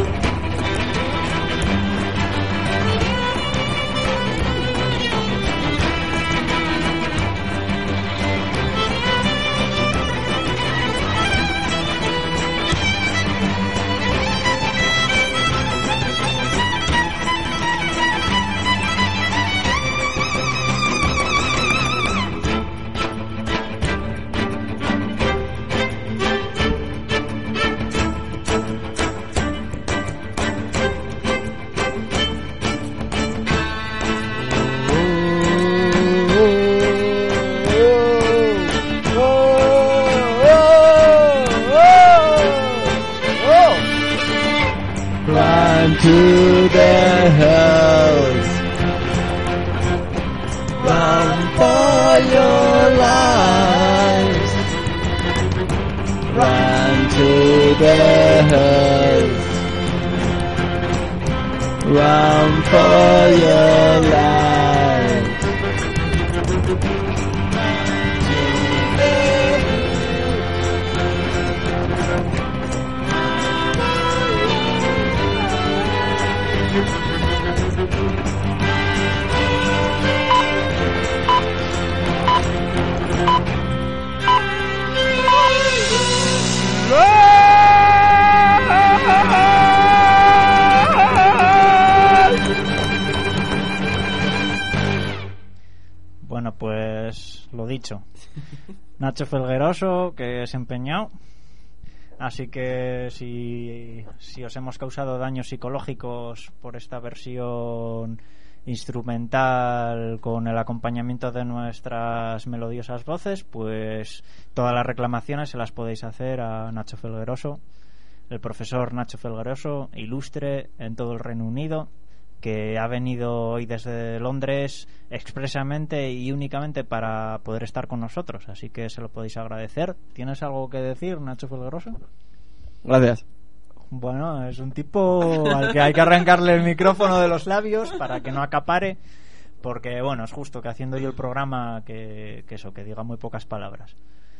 To the hills. Run for your lives. Run to the hills. Run for your lives. Bueno, pues lo dicho. Nacho Felgueroso, que es empeñado. Así que si, si os hemos causado daños psicológicos por esta versión instrumental con el acompañamiento de nuestras melodiosas voces, pues todas las reclamaciones se las podéis hacer a Nacho Felgueroso, el profesor Nacho Felgueroso, ilustre en todo el Reino Unido, que ha venido hoy desde Londres expresamente y únicamente para poder estar con nosotros, así que se lo podéis agradecer. ¿Tienes algo que decir, Nacho Felgueroso? Gracias. Bueno, es un tipo al que hay que arrancarle el micrófono de los labios para que no acapare, porque bueno, es justo que haciendo yo el programa que, que eso, que diga muy pocas palabras.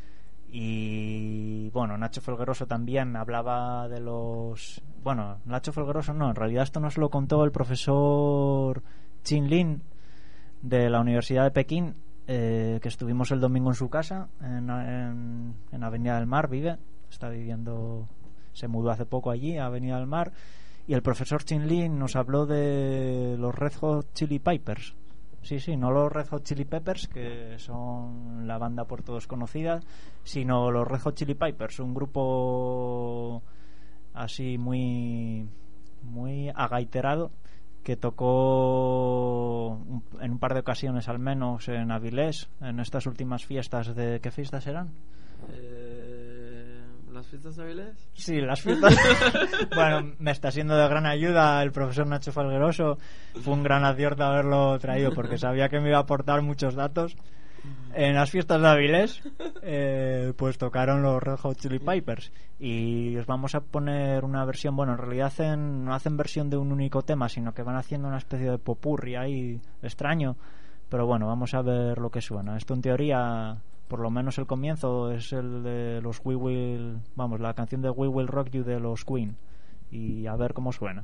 Y bueno, Nacho Felgueroso también me hablaba de los... Bueno, Nacho Felgueroso no, en realidad esto nos lo contó el profesor Chin Lin de la Universidad de Pekín, eh, que estuvimos el domingo en su casa, en, en, en Avenida del Mar, vive, está viviendo, se mudó hace poco allí, a Avenida del Mar, y el profesor Chin Lin nos habló de los Red Hot Chili Peppers. Sí, sí, no los Red Hot Chili Peppers, que son la banda por todos conocida, sino los Red Hot Chili Peppers, un grupo así muy muy agaiterado que tocó en un par de ocasiones al menos en Avilés, en estas últimas fiestas de... ¿Qué fiestas eran? Eh, ¿Las fiestas de Avilés? Sí, las fiestas. Bueno, me está siendo de gran ayuda el profesor Nacho Felgueroso. Fue un gran acierto haberlo traído porque sabía que me iba a aportar muchos datos. En las fiestas de Avilés eh, pues tocaron los Red Hot Chili Peppers y os vamos a poner una versión, bueno, en realidad hacen, no hacen versión de un único tema, sino que van haciendo una especie de popurrí ahí extraño, pero bueno, vamos a ver lo que suena. Esto en teoría, por lo menos el comienzo es el de los We Will, vamos, la canción de We Will Rock You de los Queen, y a ver cómo suena.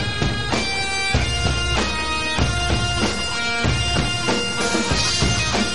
Thank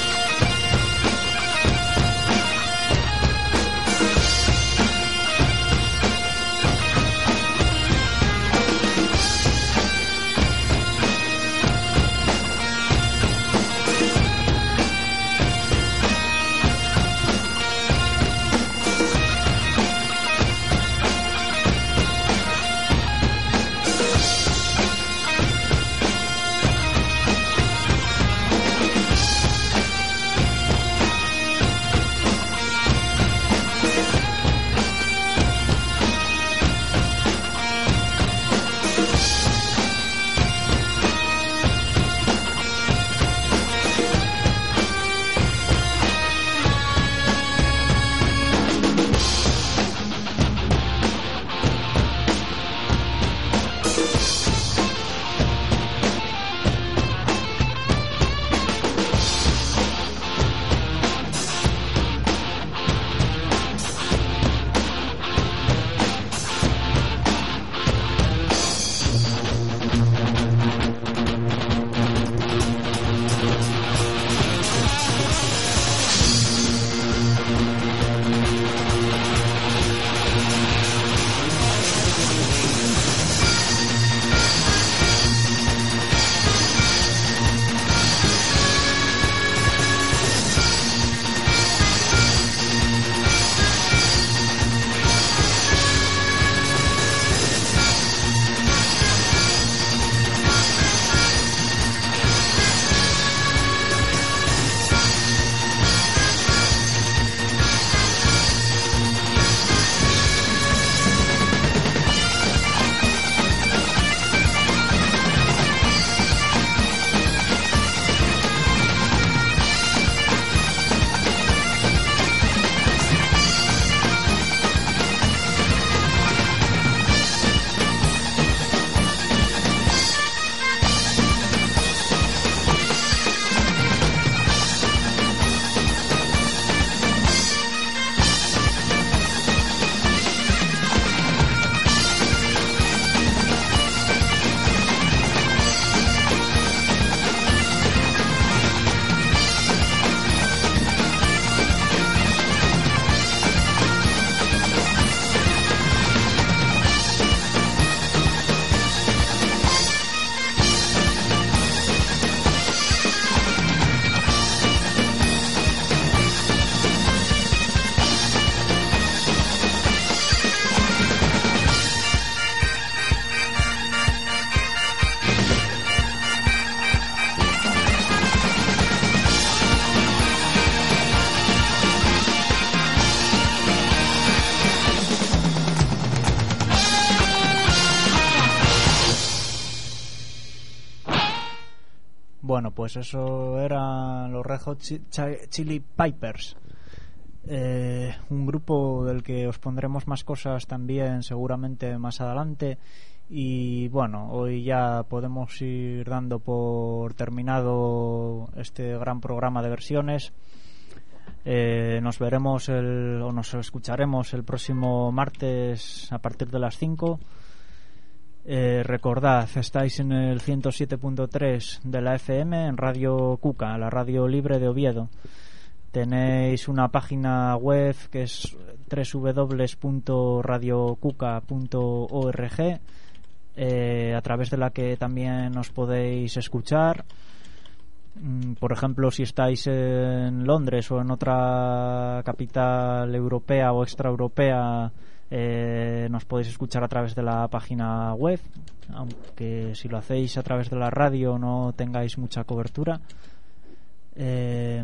bueno, pues eso eran los Red Hot Chili Pipers. Eh, un grupo del que os pondremos más cosas también seguramente más adelante. Y bueno, hoy ya podemos ir dando por terminado este gran programa de versiones. Eh, nos veremos el, o nos escucharemos el próximo martes a partir de las cinco. Eh, recordad, estáis en el ciento siete punto tres de la F M en Radio Cuca, la radio libre de Oviedo. Tenéis una página web que es doble u doble u doble u punto radio cuca punto org, eh, a través de la que también os podéis escuchar. Por ejemplo, si estáis en Londres o en otra capital europea o extraeuropea, eh, nos podéis escuchar a través de la página web, aunque si lo hacéis a través de la radio no tengáis mucha cobertura. Eh,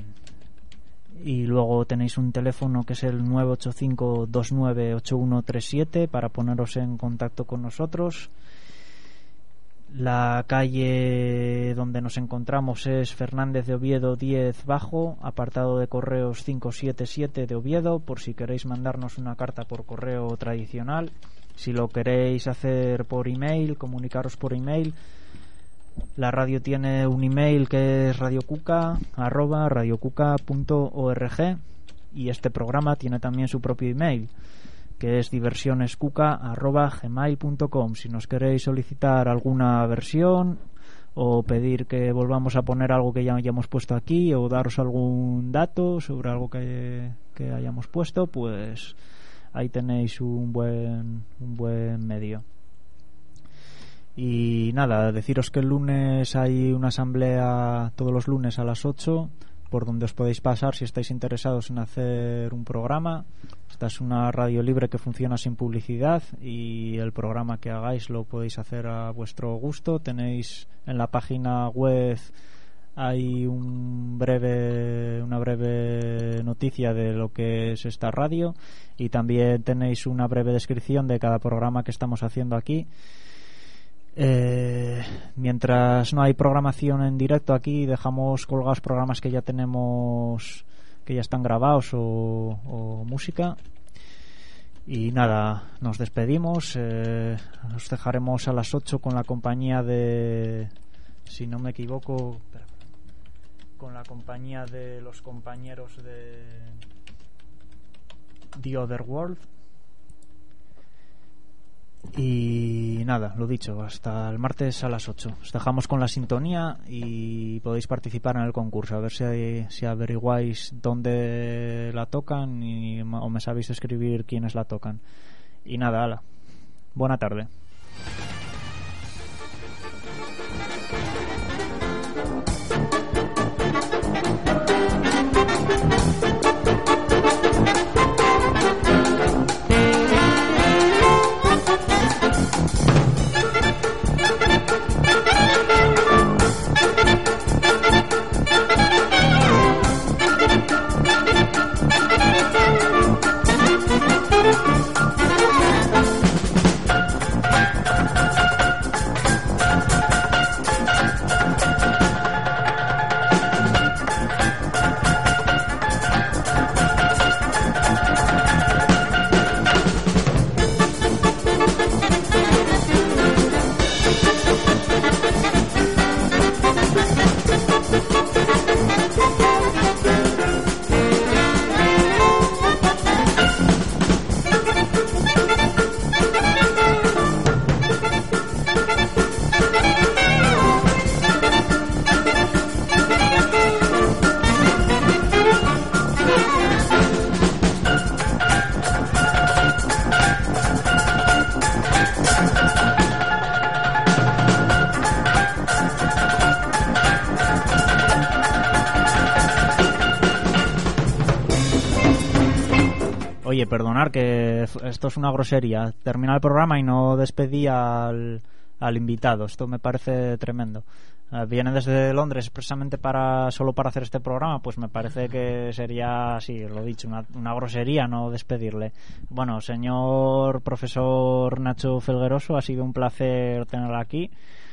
y luego tenéis un teléfono que es el nueve ocho cinco dos nueve ocho uno tres siete para poneros en contacto con nosotros. La calle donde nos encontramos es Fernández de Oviedo diez Bajo, apartado de correos cinco siete siete de Oviedo, por si queréis mandarnos una carta por correo tradicional. Si lo queréis hacer por email, comunicaros por email. La radio tiene un email que es radiocuca arroba radiocuca punto org, y este programa tiene también su propio email, que es diversionescuca arroba gmail punto com. Si nos queréis solicitar alguna versión o pedir que volvamos a poner algo que ya hayamos puesto aquí, o daros algún dato sobre algo que, que hayamos puesto, pues ahí tenéis un buen un buen medio. Y nada, deciros que el lunes hay una asamblea todos los lunes a las ocho, por donde os podéis pasar si estáis interesados en hacer un programa. Esta es una radio libre que funciona sin publicidad, y el programa que hagáis lo podéis hacer a vuestro gusto. Tenéis en la página web hay un breve una breve noticia de lo que es esta radio, y también tenéis una breve descripción de cada programa que estamos haciendo aquí. Eh, mientras no hay programación en directo aquí, dejamos colgados programas que ya tenemos, que ya están grabados, o, o música. Y nada, nos despedimos. Eh, nos dejaremos a las ocho con la compañía de, si no me equivoco, espera, con la compañía de los compañeros de The Other World. Y nada, lo dicho, hasta el martes a las ocho. Os dejamos con la sintonía y podéis participar en el concurso, a ver si, si averiguáis dónde la tocan, y, o me sabéis escribir quiénes la tocan. Y nada, ala, buena tarde. Oye, perdonar que esto es una grosería. Terminar el programa y no despedí al, al invitado. Esto me parece tremendo. Uh, viene desde Londres expresamente para solo para hacer este programa. Pues me parece que sería, sí, lo he dicho, una, una grosería no despedirle. Bueno, señor profesor Nacho Felgueroso, ha sido un placer tenerlo aquí.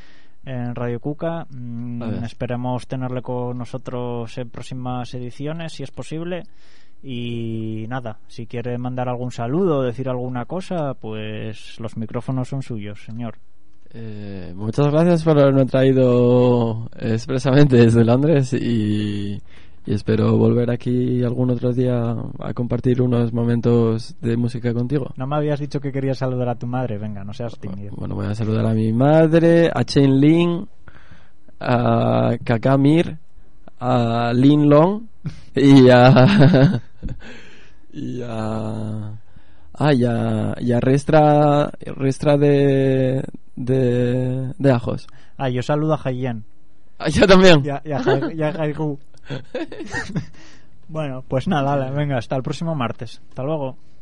en Radio Cuca. Mm, Gracias. esperemos tenerle con nosotros en próximas ediciones, si es posible. Y nada, si quiere mandar algún saludo o decir alguna cosa, pues los micrófonos son suyos, señor. Eh, muchas gracias por haberme traído expresamente desde Londres y, y espero volver aquí algún otro día a compartir unos momentos de música contigo. No me habías dicho que querías saludar a tu madre, venga, no seas tímido. Bueno, voy a saludar a mi madre, a Chen Lin, a Kakamir, a Lin Long y a y a ah, y a, y a Restra Restra de de de Ajos. Ah, yo saludo a Haiyan. Ah, yo también. Y a, y a, Hai- y a Haigu. Bueno, pues nada, dale, venga, hasta el próximo martes. Hasta luego.